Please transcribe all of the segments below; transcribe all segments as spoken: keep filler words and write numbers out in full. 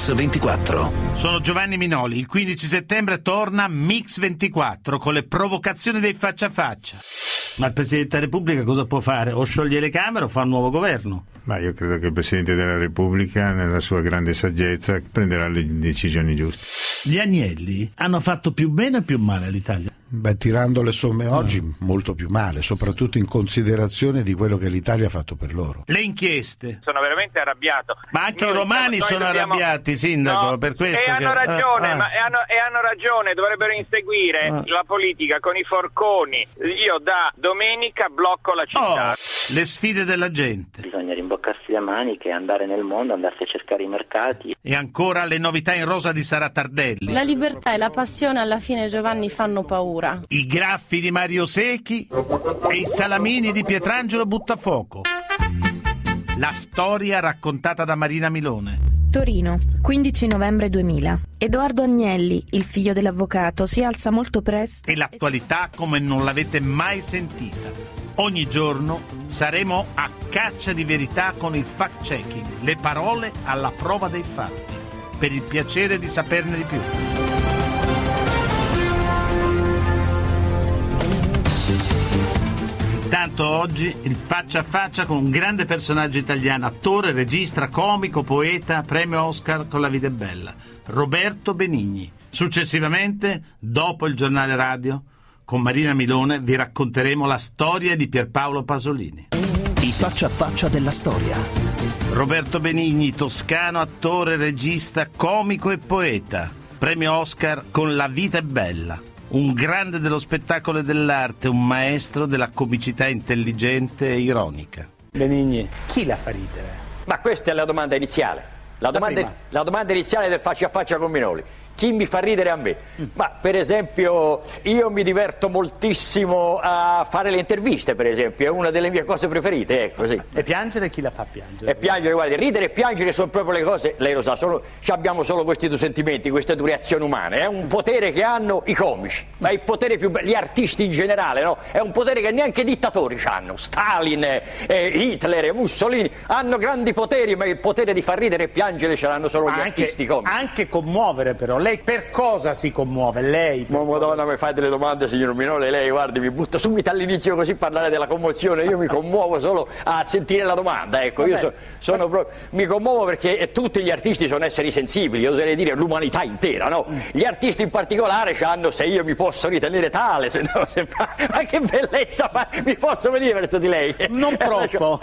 Mix ventiquattro. Sono Giovanni Minoli. Il quindici settembre torna Mix ventiquattro con le provocazioni dei faccia a faccia. Ma il Presidente della Repubblica cosa può fare? O scioglie le Camere o fa un nuovo governo? Ma io credo che il Presidente della Repubblica, nella sua grande saggezza, prenderà le decisioni giuste. Gli Agnelli hanno fatto più bene o più male all'Italia? Beh, tirando le somme oggi, no. molto più male, soprattutto in considerazione di quello che l'Italia ha fatto per loro. Le inchieste. Sono veramente arrabbiato. Ma anche noi, i romani noi sono dobbiamo... arrabbiati, sindaco, no, per questo. E che... hanno ragione, ah, ah. ma e hanno, e hanno ragione, dovrebbero inseguire ah. la politica con i forconi. Io da domenica blocco la città. Oh, le sfide della gente. Bisogna rimboccarsi le maniche, andare nel mondo, andarsi a cercare i mercati. E ancora le novità in rosa di Sara Tardelli. La libertà e la passione alla fine, Giovanni, fanno paura. I graffi di Mario Secchi e i salamini di Pietrangelo Buttafuoco. La storia raccontata da Marina Milone. Torino, quindici novembre duemila. Edoardo Agnelli, il figlio dell'avvocato, si alza molto presto. E l'attualità come non l'avete mai sentita. Ogni giorno saremo a caccia di verità con il fact-checking, le parole alla prova dei fatti, per il piacere di saperne di più. Intanto oggi il faccia a faccia con un grande personaggio italiano, attore, regista, comico, poeta, premio Oscar con La vita è bella, Roberto Benigni. Successivamente, dopo il giornale radio, con Marina Milone vi racconteremo la storia di Pierpaolo Pasolini. I faccia a faccia della storia. Roberto Benigni, toscano, attore, regista, comico e poeta, premio Oscar con La vita è bella. Un grande dello spettacolo e dell'arte, un maestro della comicità intelligente e ironica. Benigni, chi la fa ridere? Ma questa è la domanda iniziale. La domanda, la domanda iniziale del faccia a faccia con Minoli. Chi mi fa ridere a me? Ma per esempio io mi diverto moltissimo a fare le interviste, per esempio, è una delle mie cose preferite, ecco, sì. E piangere chi la fa piangere? E piangere, guardi, ridere e piangere sono proprio le cose, lei lo sa, sono, abbiamo solo questi due sentimenti, queste due reazioni umane, è un potere che hanno i comici, ma è il potere più bello, gli artisti in generale, no? È un potere che neanche i dittatori hanno, Stalin, eh, Hitler, Mussolini, hanno grandi poteri, ma il potere di far ridere e piangere ce l'hanno solo gli anche, artisti comici. Anche commuovere però. Lei per cosa si commuove? Lei? Ma madonna, mi fai delle domande, signor Minole, lei guardi mi butta subito all'inizio così parlare della commozione, io mi commuovo solo a sentire la domanda, ecco. Vabbè. Io so, sono proprio, mi commuovo perché tutti gli artisti sono esseri sensibili, io oserei dire l'umanità intera, no? Gli artisti in particolare hanno, se io mi posso ritenere tale, se no, se, ma che bellezza, ma mi posso venire verso di lei? Non troppo.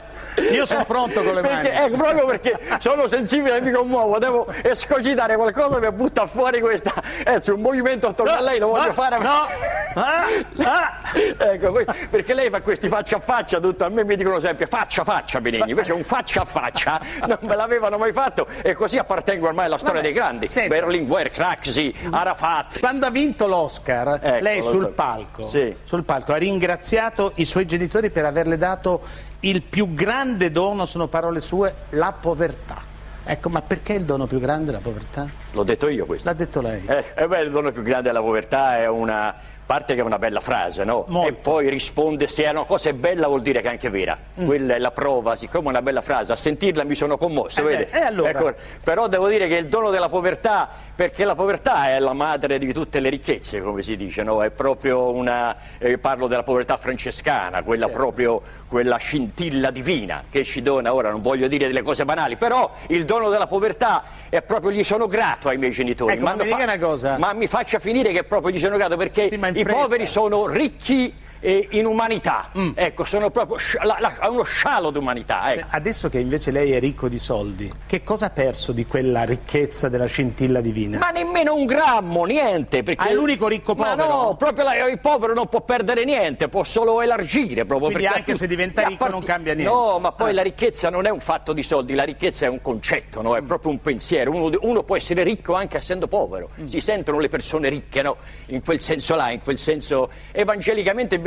Io sono pronto con le mani. Perché, ecco, proprio perché sono sensibile e mi commuovo, devo escogitare qualcosa per buttare fuori questa, eh, un movimento attorno no, a lei lo voglio no, fare no, ah, ah. Ecco, questo, perché lei fa questi faccia a faccia, tutto, a me mi dicono sempre faccia a faccia Benigni, invece un faccia a faccia non me l'avevano mai fatto e così appartengo ormai alla storia Vabbè, dei grandi, sì. Berlinguer, Craxi, Arafat. Quando ha vinto l'Oscar, ecco, lei sul so. palco, sì. sul palco ha ringraziato i suoi genitori per averle dato il più grande dono, sono parole sue, la povertà. Ecco, ma perché il dono più grande è la povertà? L'ho detto io questo. L'ha detto lei. Eh, eh beh, il dono più grande della povertà è una parte che è una bella frase, no? Molto. E poi risponde se è una cosa è bella vuol dire che è anche vera. Mm. Quella è la prova, siccome è una bella frase, a sentirla mi sono commosso, eh vede? Beh, e allora? Ecco, però devo dire che il dono della povertà, perché la povertà è la madre di tutte le ricchezze, come si dice, no? È proprio una, eh, parlo della povertà francescana, quella certo. proprio, quella scintilla divina che ci dona, ora non voglio dire delle cose banali, però il dono della povertà è proprio, gli sono grato ai miei genitori. Ecco, ma, mi fa- dica una cosa. ma mi faccia finire che proprio gli sono grato perché sì, i poveri sono ricchi e in umanità, mm. ecco, sono proprio la, la, uno scialo d'umanità. Ecco. Adesso che invece lei è ricco di soldi, che cosa ha perso di quella ricchezza della scintilla divina? Ma nemmeno un grammo, niente. Perché... Ah, è l'unico ricco povero? Ma no, proprio la, il povero non può perdere niente, può solo elargire. Proprio Quindi perché anche tu... se diventa ricco part... non cambia niente? No, ma poi ah. la ricchezza non è un fatto di soldi, la ricchezza è un concetto, no? È mm. proprio un pensiero. Uno, uno può essere ricco anche essendo povero. Mm. Si sentono le persone ricche, no? In quel senso là, in quel senso evangelicamente invece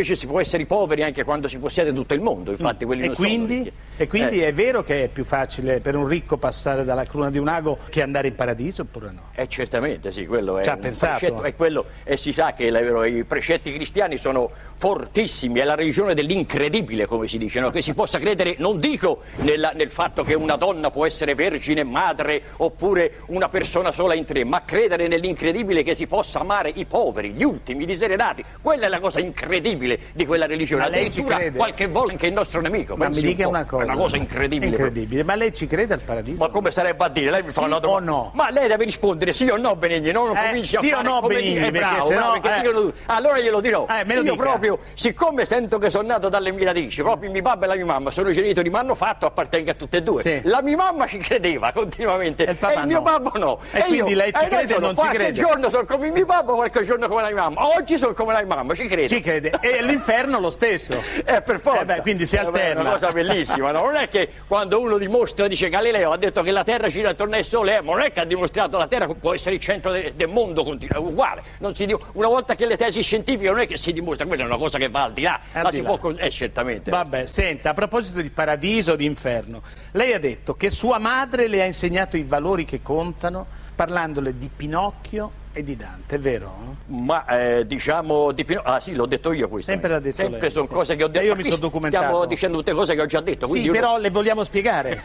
invece si può essere poveri anche quando si possiede tutto il mondo, infatti quelli e non quindi, sono e quindi eh. è vero che è più facile per un ricco passare dalla cruna di un ago che andare in paradiso, oppure no? Eh, certamente sì, quello è Ci ha un pensato? precetto, è quello, e si sa che la, i precetti cristiani sono fortissimi, è la religione dell'incredibile, come si dice, no? Che si possa credere, non dico nella, nel fatto che una donna può essere vergine, madre, oppure una persona sola in tre, ma credere nell'incredibile che si possa amare i poveri, gli ultimi, i diseredati. Quella è la cosa incredibile di quella religione. Ma lei ci addirittura crede? qualche volta anche il nostro nemico. Ma mi pensi dica un po', una cosa, è una cosa incredibile. incredibile. Ma lei ci crede al paradiso? Ma come sarebbe a dire? Lei mi fa Sì una domanda. o no? Ma lei deve rispondere sì o no, Benigni, non Eh, cominci a sì o fare no, come Benigni, dire, eh, perché bravo, se bravo, no, perché eh. dicono tutti. Allora glielo dirò. Eh, me lo Io dica. proprio, siccome sento che sono nato dalle mie radici, proprio mio papà e la mia mamma sono i genitori, mi hanno fatto, appartengo a tutte e due. Sì. La mia mamma ci credeva continuamente E il papà il mio no. babbo no. E quindi io, lei ci eh, crede o sono, non ci qualche crede? giorno sono come mio babbo, qualche giorno come la mia mamma. Oggi sono come la mia mamma, ci credo. Ci crede. E l'inferno lo stesso. Eh, per forza. Eh beh, quindi si Eh, beh, alterna. È una cosa bellissima, no? Non è che quando uno dimostra, dice Galileo ha detto che la Terra gira attorno al Sole, eh, ma non è che ha dimostrato la Terra può essere il centro de- del mondo, continua, uguale. Non si di- una volta che le tesi scientifiche non è che si dimostra, quella è una cosa che va al di là. Al la di si là. può con- eh, certamente. Vabbè, senta, a proposito di paradiso, di inferno, lei ha detto che sua madre le ha insegnato i valori che contano, parlandole di Pinocchio e di Dante, è vero? Ma eh, diciamo di Pino- ah sì, l'ho detto io questo. Sempre l'ha detto Sempre lei, sono sì. cose che ho Cioè, detto. io Ma mi qui sono documentato. Stiamo dicendo tutte cose che ho già detto. Sì, quindi io però non- le vogliamo spiegare.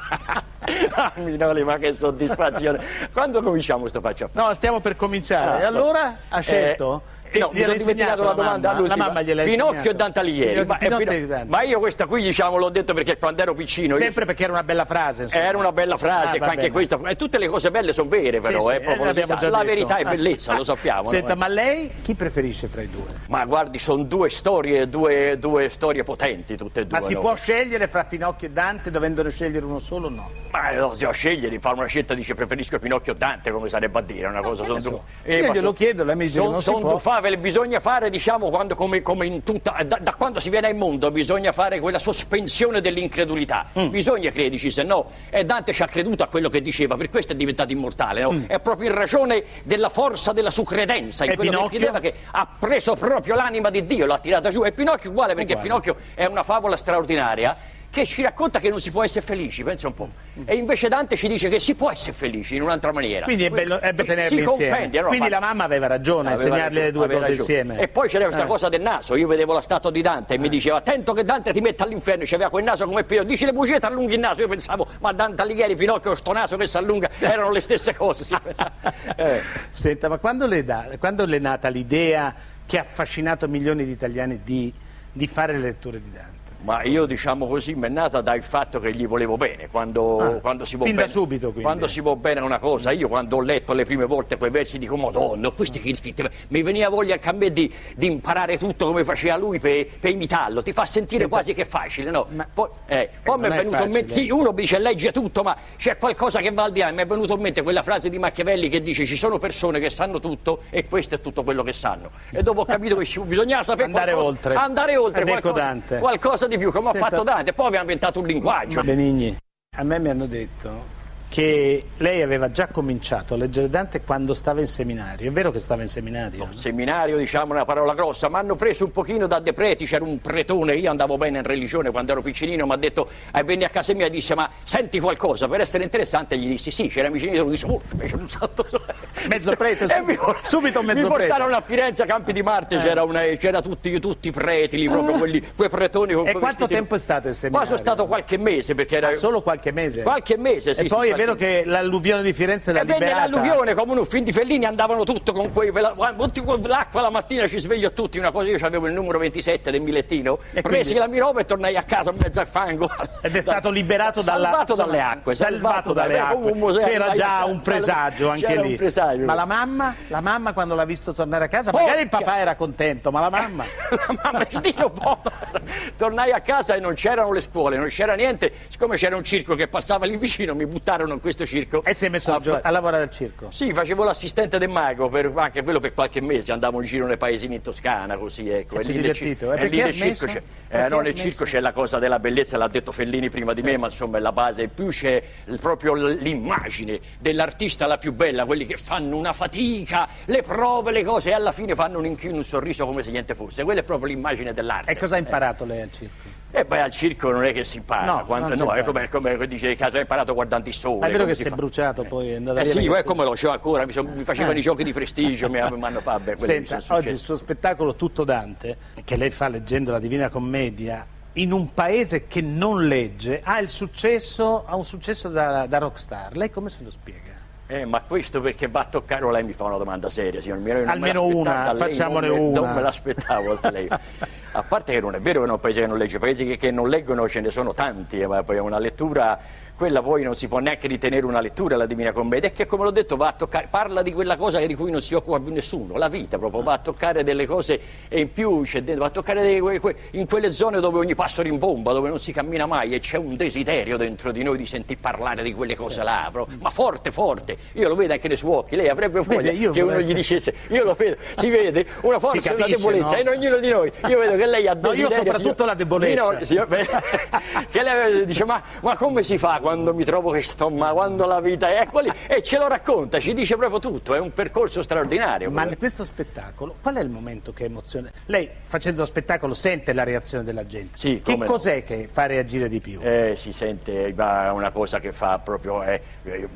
Ah, Minoli, ma che soddisfazione. Quando cominciamo sto faccia? No, stiamo per cominciare. Ah, e allora ha scelto? Eh, no, mi Gliel'ha sono dimenticato insegnato la domanda mamma? all'ultima. La mamma gliel'ha Pinocchio insegnato. e Dante Alighieri. Ma, eh, Pinocchio Pino- e Dante. ma io questa qui diciamo l'ho detto perché quando ero piccino io- Sempre perché era una bella frase, insomma. era una bella frase, Ah, va anche bene. questa. E tutte le cose belle sono vere, però, Sì, sì, è proprio eh, lo si l'abbiamo sa. già La detto. verità è bellezza, lo sappiamo. Senta, no? ma lei chi preferisce fra i due? Ma guardi, sono due storie, due, due storie potenti, tutte e due. Ma si no? può scegliere fra Pinocchio e Dante, dovendone scegliere uno solo o no? Ma no, se ho scegliere, fare una scelta dice preferisco Pinocchio o Dante, come sarebbe a dire, una cosa, sono so. due. Io ma glielo son- chiedo, lei mi dice che son- non si son può. due favole, bisogna fare, diciamo, quando, come, come in tutta, da, da quando si viene al mondo bisogna fare quella sospensione dell'incredulità, Mm. bisogna crederci, se no, e Dante ci ha creduto a quello che diceva, per questo è diventato immortale, no? Mm. È proprio in ragione della forza della sua credenza, in E quello Pinocchio? che credeva, che ha preso proprio l'anima di Dio, l'ha tirata giù, e Pinocchio uguale, perché Uguale. Pinocchio è una favola straordinaria che ci racconta che non si può essere felici, pensa un po'. E invece Dante ci dice che si può essere felici in un'altra maniera. Quindi è bello, è bello Si tenerli insieme. compendia, no? Quindi Fa- la mamma aveva ragione a Aveva insegnarle ragione, le due aveva cose ragione. insieme. E poi c'era questa Eh. cosa del naso, io vedevo la statua di Dante e mi diceva attento che Dante ti mette all'inferno, c'aveva quel naso come Pinocchio, dici le bugie ti allunghi il naso, io pensavo ma Dante Alighieri, Pinocchio, sto naso che si allunga, erano le stesse cose. sì. Eh. Senta, ma quando le, da, quando le è nata l'idea che ha affascinato milioni di italiani di, di fare le letture di Dante? Ma io diciamo così mi è nata dal fatto che gli volevo bene, quando, Ah, quando si va fin da bene. subito, quindi. Quando si va bene a una cosa, io quando ho letto le prime volte quei versi dico Madonna, questi che scritti, mi veniva voglia anche a me di, di imparare tutto come faceva lui per, per imitarlo, ti fa sentire Senta, quasi che è facile, no? ma- poi eh, poi mi è non è venuto in mente, facile. sì, uno dice legge tutto, ma c'è qualcosa che va al di là, mi è venuto in mente quella frase di Machiavelli che dice ci sono persone che sanno tutto e questo è tutto quello che sanno. E dopo ho capito che ci- bisognava sapere Andare qualcosa, oltre. andare oltre Ed ecco qualcosa, Dante. qualcosa di più, come Senta- ha fatto Dante. Poi abbiamo inventato un linguaggio. Benigni, a me mi hanno detto che lei aveva già cominciato a leggere Dante quando stava in seminario. È vero che stava in seminario? Seminario, diciamo una parola grossa, mi hanno preso un pochino da De Preti, c'era un pretone, io andavo bene in religione quando ero piccinino, mi ha detto, eh, venne a casa mia e disse ma senti qualcosa, per essere interessante gli dissi sì, c'era vicino, lui disse oh, fece un salto. Mezzo prete, E mi, subito mezzo mi prete. portarono a Firenze a Campi di Marte, c'era, una, c'era tutti, tutti i preti lì, proprio quelli, quei pretoni con E quei quanto vestiti. tempo è stato il seminario? Qua sono stato qualche mese perché era... Ah, solo qualche mese? Qualche mese, sì. E poi sì, è vero qualche- che l'alluvione di Firenze l'ha E venne liberata? l'alluvione come un film di Fellini, andavano tutto con quei tutti con l'acqua la mattina, ci sveglio tutti una cosa, io avevo il numero ventisette del bigliettino, E presi quindi- la mia roba e tornai a casa in mezzo al fango. Ed è stato liberato dalla... salvato dalle acque, salvato dalle dalle- come acque. un museo, C'era vai già a- un presagio anche c'era lì. un presagio. Ma la mamma? La mamma quando l'ha visto tornare a casa? Porca- Magari il papà era contento, ma la mamma? La mamma Dio, povera. Tornai a casa e non c'erano le scuole, non c'era niente, siccome c'era un circo che passava lì vicino mi buttarono in questo circo. E si è messo a, a, a lavorare al circo? Sì, facevo l'assistente del mago, per, anche quello per qualche mese, andavo in giro nei paesini in Toscana, così ecco. E, e si è divertito? E lì nel circo c'è, eh, no, nel circo c'è la cosa della bellezza, l'ha detto Fellini prima di sì. me, ma insomma è la base. In più c'è proprio l'immagine dell'artista la più bella, quelli che fanno una fatica, le prove, le cose, e alla fine fanno un inchino, un sorriso come se niente fosse. Quella è proprio l'immagine dell'arte. E cosa ha imparato eh. lei al circo? E beh, al circo non è che si impara, no, quando, no è come, come dice Caso, ha imparato guardando il sole. Ma è vero che si, si è bruciato poi? È eh sì, è come lo c'ho ancora, mi, son, mi facevano eh. i giochi di prestigio, mi hanno fatto. Senta, oggi il suo spettacolo Tutto Dante, che lei fa leggendo la Divina Commedia, in un paese che non legge, ha il successo, ha un successo da, da rockstar. Lei come se lo spiega? Eh, ma questo perché va a toccare, lei mi fa una domanda seria, signor mio. Almeno una, facciamone non una. Me, non me l'aspettavo da lei. A parte che non è vero che è un paese che non legge, paesi che, che non leggono ce ne sono tanti, ma poi è una lettura, quella poi non si può neanche ritenere una lettura, la Divina Commedia, è che come l'ho detto va a toccare, parla di quella cosa di cui non si occupa più nessuno, la vita proprio, va a toccare delle cose e in più c'è dentro, va a toccare dei, que, in quelle zone dove ogni passo rimbomba, dove non si cammina mai e c'è un desiderio dentro di noi di sentir parlare di quelle cose là, proprio, ma forte forte, io lo vedo anche nei suoi occhi, lei avrebbe voglia Vede, che uno gli dicesse, io lo vedo, si vede una forza e una debolezza, no? In ognuno di noi, io vedo che lei ha desiderio, no, io soprattutto signor, la debolezza, no, signor, che lei dice ma, ma come si fa quando mi trovo che sto, ma quando la vita è quelli, e ce lo racconta, ci dice proprio tutto, è un percorso straordinario. Ma in questo spettacolo, qual è il momento che emoziona? Lei facendo lo spettacolo sente la reazione della gente? Sì, che come cos'è no. che fa reagire di più? Eh, si sente, è una cosa che fa proprio, è,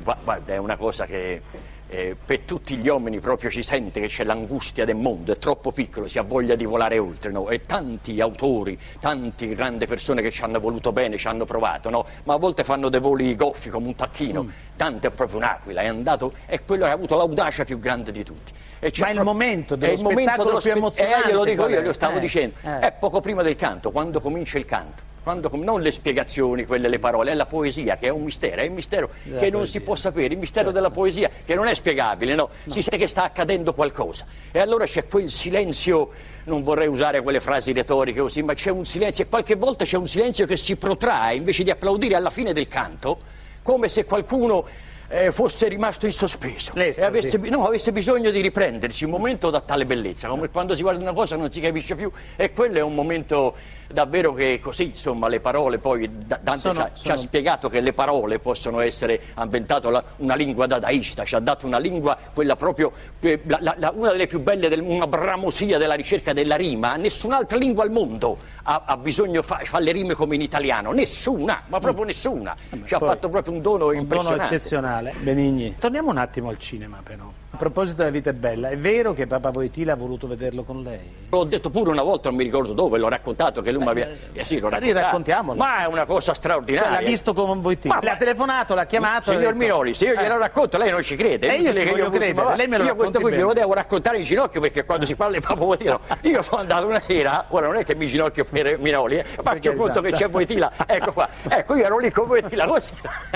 è una cosa che Eh, per tutti gli uomini proprio si sente che c'è l'angustia del mondo, è troppo piccolo, si ha voglia di volare oltre, no? E tanti autori, tante grandi persone che ci hanno voluto bene, ci hanno provato, no? Ma a volte fanno dei voli goffi come un tacchino, mm. Dante è proprio un'aquila, è andato, è quello che ha avuto l'audacia più grande di tutti. E ma è il momento dello è il spettacolo momento dello più spe- emozionante. Eh, glielo dico io, è? lo stavo eh, dicendo, eh. È poco prima del canto, quando comincia il canto. Quando, non le spiegazioni, quelle le parole, è la poesia che è un mistero, è il mistero della che poesia. Non si può sapere, il mistero certo. della poesia che non è spiegabile, no? No. Si sente che sta accadendo qualcosa e allora c'è quel silenzio, non vorrei usare quelle frasi retoriche così, ma c'è un silenzio e qualche volta c'è un silenzio che si protrae invece di applaudire alla fine del canto, come se qualcuno eh, fosse rimasto in sospeso e avesse, no, avesse bisogno di riprendersi un momento da tale bellezza, come quando si guarda una cosa non si capisce più, e quello è un momento davvero che così, insomma, le parole poi Dante sono, ci, ha, sono... ci ha spiegato che le parole possono essere, ha inventato la, una lingua dadaista, ci ha dato una lingua, quella proprio la, la, la, una delle più belle, del, una bramosia della ricerca della rima. Nessun'altra lingua al mondo ha, ha bisogno fa, fa le rime come in italiano, nessuna, ma proprio mm. nessuna. Eh beh, ci ha fatto proprio un dono un impressionante. Dono eccezionale. Benigni. Torniamo un attimo al cinema però. A proposito della vita è bella, è vero che Papa Wojtyla ha voluto vederlo con lei? L'ho detto pure una volta, non mi ricordo dove, l'ho raccontato che lui mi aveva... Eh sì, l'ho raccontato. Raccontiamolo. Ma è una cosa straordinaria. Cioè l'ha visto con Wojtyla, ma... le ha telefonato, l'ha chiamato... Signor detto... Minoli, se io glielo eh. racconto lei non ci crede. E io ci voglio io credere, lei me lo Io questo qui bene. glielo devo raccontare in ginocchio perché quando si parla di Papa Wojtyla... Io sono andato una sera, ora non è che mi ginocchio per Minoli, eh, faccio conto che c'è Wojtyla, ecco qua. Ecco, io ero lì con Wojtyla così...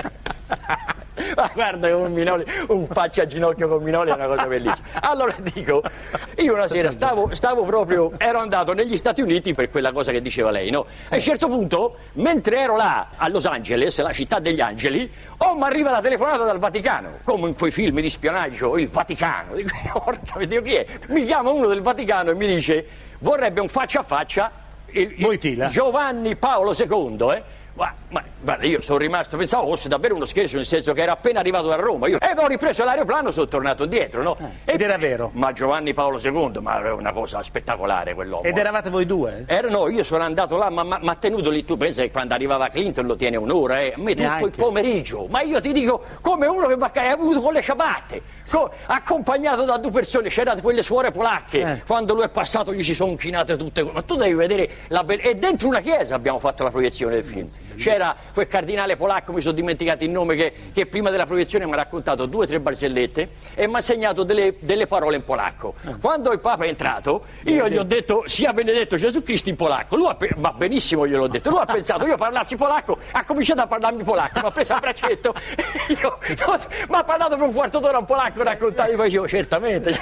Ma guarda, un, Minoli, un faccia a ginocchio con Minoli è una cosa bellissima. Allora dico, io una sera stavo, stavo proprio, ero andato negli Stati Uniti per quella cosa che diceva lei, no? E a un certo punto, mentre ero là a Los Angeles, la città degli angeli, oh, mi arriva la telefonata dal Vaticano, come in quei film di spionaggio, il Vaticano. Dico, porca, vedete chi è? Mi chiama uno del Vaticano e mi dice, vorrebbe un faccia a faccia il, il Giovanni Paolo secondo, eh? Ma, ma guarda, io sono rimasto, pensavo fosse davvero uno scherzo, nel senso che era appena arrivato da Roma, io e ho ripreso l'aeroplano, sono tornato indietro, no? Eh, ed era vero? Ma Giovanni Paolo secondo, ma era una cosa spettacolare quell'uomo. Ed eravate voi due? Era, no, io sono andato là, ma mi ha tenuto lì, tu pensi che quando arrivava Clinton lo tiene un'ora, eh? A me tutto Neanche. il pomeriggio, ma io ti dico, come uno che va a avuto con le ciabatte, co- accompagnato da due persone, c'erano quelle suore polacche, eh. quando lui è passato gli si sono inchinate tutte, ma tu devi vedere la bellezza, e dentro una chiesa abbiamo fatto la proiezione del film, c'era quel cardinale polacco, mi sono dimenticato il nome, che, che prima della proiezione mi ha raccontato due o tre barzellette e mi ha segnato delle, delle parole in polacco. Quando il Papa è entrato, io gli ho detto sia benedetto Gesù Cristo in polacco, lui ha pe- va benissimo, gliel'ho detto, lui ha pensato io parlassi polacco, ha cominciato a parlarmi polacco, mi ha preso a braccetto, io, mi ha parlato per un quarto d'ora in polacco, raccontato, io facevo certamente.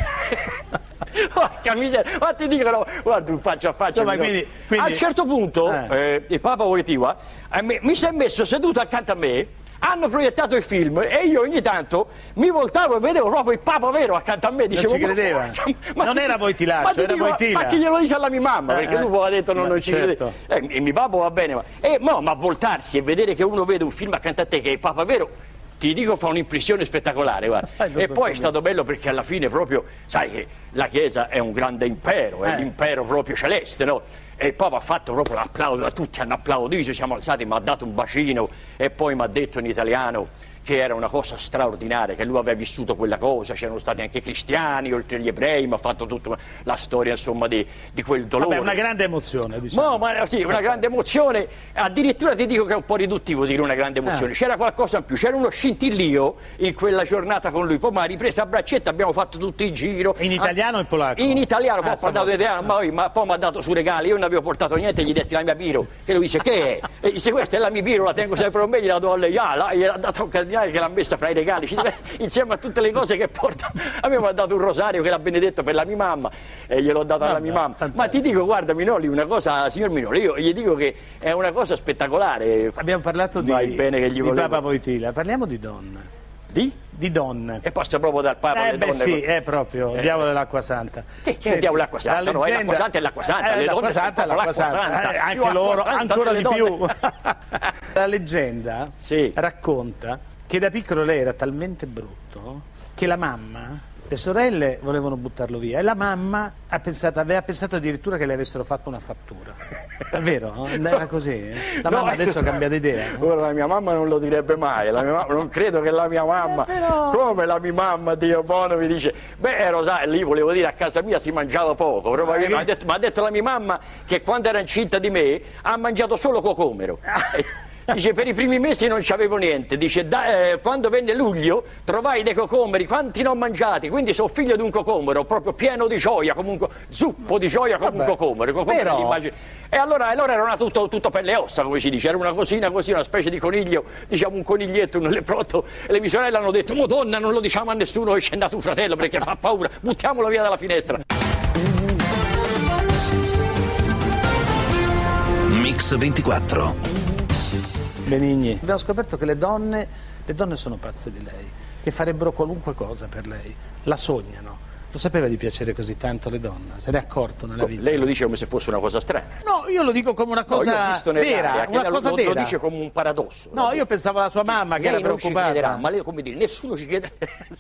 Porca miseria, ma ti dicono, guarda, un faccia a faccia. Insomma, quindi, quindi... A un certo punto, eh. Eh, il Papa Wojtyla eh, mi, mi si è messo seduto accanto a me, Hanno proiettato il film e io ogni tanto mi voltavo e vedevo proprio il Papa vero accanto a me. Dicevo, non ci credeva. Ma, ma, non era Voitilaccio, era dico, Voitila. Ma chi glielo dice alla mia mamma? Perché eh, lui aveva detto non, ma non ci certo. crede. Eh, e mio papà va bene, ma, eh, no, ma voltarsi e vedere che uno vede un film accanto a te che è il Papa vero, ti dico, fa un'impressione spettacolare, guarda. E so poi è stato bello perché alla fine proprio, sai che la Chiesa è un grande impero, è eh. l'impero proprio celeste, no? E il Papa ha fatto proprio l'applauso, tutti hanno applaudito, siamo alzati, mi ha dato un bacino e poi mi ha detto in italiano che era una cosa straordinaria, che lui aveva vissuto quella cosa, c'erano stati anche cristiani, oltre gli ebrei, mi ha fatto tutta la storia insomma di, di quel dolore. Vabbè, una grande emozione, diciamo. No, ma sì, una grande emozione, addirittura ti dico che è un po' riduttivo dire una grande emozione, eh. c'era qualcosa in più, c'era uno scintillio in quella giornata con lui, poi mi ha ripreso a braccetta, abbiamo fatto tutto il giro. In italiano o in polacco? In italiano, poi ah, ha parlato italiano, ma, ma poi mi ha dato su regali, io non avevo portato niente, gli detti la mia biro, che lui dice che è? E dice questa è la mia biro, la tengo sempre con me, gliela do a lei, ah, là, gliel'ha dato un cardinale che l'ha messa fra i regali, insieme a tutte le cose che porta. A me mi ha dato un rosario che era benedetto per la mia mamma e gliel'ho dato alla mia mamma. Ma ti dico, guarda Minoli, una cosa, signor Minoli, io gli dico che è una cosa spettacolare. Abbiamo parlato di, bene che gli di Papa Voitila, parliamo di donne. Di? Di donne. E passa proprio dal Papa eh alle beh, donne. sì, è proprio il diavolo dell'acqua santa. Che, che è il diavolo dell'acqua santa? No, è l'acqua santa e l'acqua santa, eh, le donne santa, sono l'acqua santa. santa. Eh, anche più loro, santa ancora di donne. più. La leggenda sì. racconta che da piccolo lei era talmente brutto che la mamma, le sorelle volevano buttarlo via e la mamma ha pensato, aveva pensato addirittura che le avessero fatto una fattura. È vero? Era così? La mamma no, adesso ha cambiato idea. Ora la mia mamma non lo direbbe mai, la mia mamma, non credo che la mia mamma, eh, però... come la mia mamma, Dio buono, mi dice, beh Rosario, lì volevo dire a casa mia si mangiava poco, però mi ha detto, detto la mia mamma che quando era incinta di me ha mangiato solo cocomero. Dice, per i primi mesi non c'avevo niente, dice, da, eh, quando venne luglio trovai dei cocomeri, quanti ne ho mangiati, quindi sono figlio di un cocomero, proprio pieno di gioia, comunque, zuppo di gioia come Vabbè, un cocomero, cocomero però... E allora, allora era tutto, tutto per le ossa, come si dice, era una cosina così, una specie di coniglio, diciamo un coniglietto, un leprotto, e le mie sorelle hanno detto, Madonna, non lo diciamo a nessuno che c'è andato un fratello perché fa paura, buttiamolo via dalla finestra. Mix ventiquattro. Benigni. Abbiamo scoperto che le donne, le donne sono pazze di lei, che farebbero qualunque cosa per lei, la sognano. Lo sapeva di piacere così tanto alle donne? Se ne è accorto nella vita? Lei lo dice come se fosse una cosa strana. No, io lo dico come una cosa no, vera, una lo, cosa lo, vera. lo dice come un paradosso. No, io pensavo alla sua mamma che lei era preoccupata. Ci crederà, ma lei come dire, nessuno ci crederà.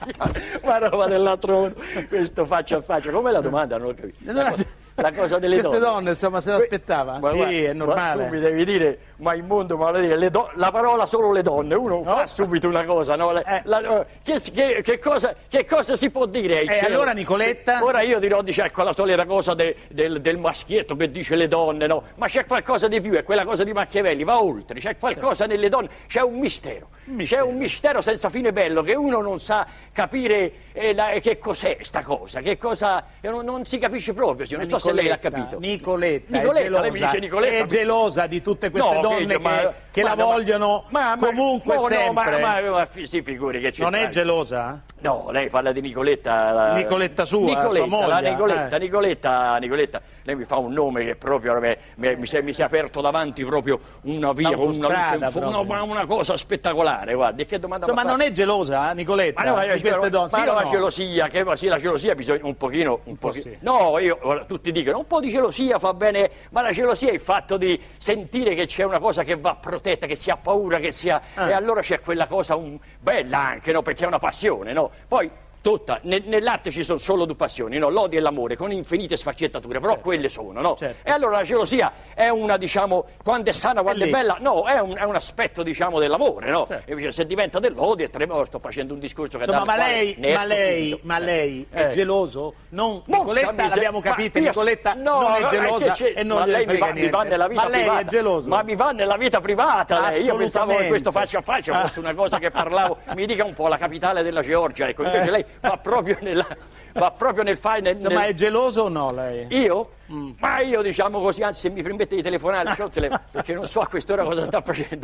Ma roba dell'altro mondo, questo faccia a faccia. Com'è la domanda? Non ho capito. La cosa, la cosa delle Queste donne. donne, insomma, se l'aspettava. Sì, guarda, è normale. Tu mi devi dire, ma il mondo, ma dire, le do, la parola solo le donne, uno no? fa subito una cosa, no? Le, eh. la, che, che, che, cosa, che cosa si può dire? E eh, allora Nicoletta? Ora io dirò, dice, ecco la solita cosa de, del, del maschietto che dice le donne, no? Ma c'è qualcosa di più, è quella cosa di Machiavelli, va oltre, c'è qualcosa certo. nelle donne, c'è un mistero. Mistero. C'è un mistero senza fine bello che uno non sa capire eh, la, che cos'è sta cosa, che cosa non, non si capisce proprio, non so se lei l'ha capito. Nicoletta, Nicoletta, è gelosa, lei mi dice Nicoletta, è gelosa di tutte queste no, donne che, ma, che ma, la vogliono ma, ma, comunque no, sempre. No, ma, ma, ma si figuri che c'è. Non è gelosa? No, lei parla di Nicoletta. La, Nicoletta sua, Nicoletta, sua moglie. La Nicoletta, eh. Nicoletta, Nicoletta, lei mi fa un nome che proprio mi, mi, mi, si, è, mi si è aperto davanti proprio una via con una luce, una, una cosa spettacolare, guardi, che domanda. Insomma, non è gelosa, Nicoletta, ma no, di queste però, donne? Ma sì no, no? la gelosia, che sì, la gelosia bisogna un pochino, un, un po' pochino. Sì. No, io, tutti dicono, un po' di gelosia fa bene, ma la gelosia è il fatto di sentire che c'è una cosa che va protetta, che si ha paura, che sia, ah. e allora c'è quella cosa un, bella anche, no, perché è una passione, no? Poi tutta, ne, nell'arte ci sono solo due passioni, no? L'odio e l'amore, con infinite sfaccettature, però certo. quelle sono, no? Certo. E allora la gelosia è una, diciamo, quando è sana, quando è, è bella, no, è un, è un aspetto, diciamo, dell'amore, no? Certo. E invece se diventa dell'odio è tremendo, sto facendo un discorso che insomma, da ma lei, ma lei, ma lei eh. è geloso? Non, Mon Nicoletta camise, l'abbiamo capito, io, Nicoletta no, non è gelosa e non lei frega mi va, niente. mi va nella vita ma lei privata. è geloso? Ma mi va nella vita privata lei. Io pensavo che questo faccia a faccia fosse una cosa che parlavo, mi dica un po' la capitale della Georgia, ecco, invece eh. lei va proprio nella, va proprio nel fare nel, insomma nel... è geloso o no lei? Io? Mm. Ma io diciamo così, anzi se mi permette di telefonare, perché non so a quest'ora cosa sta facendo.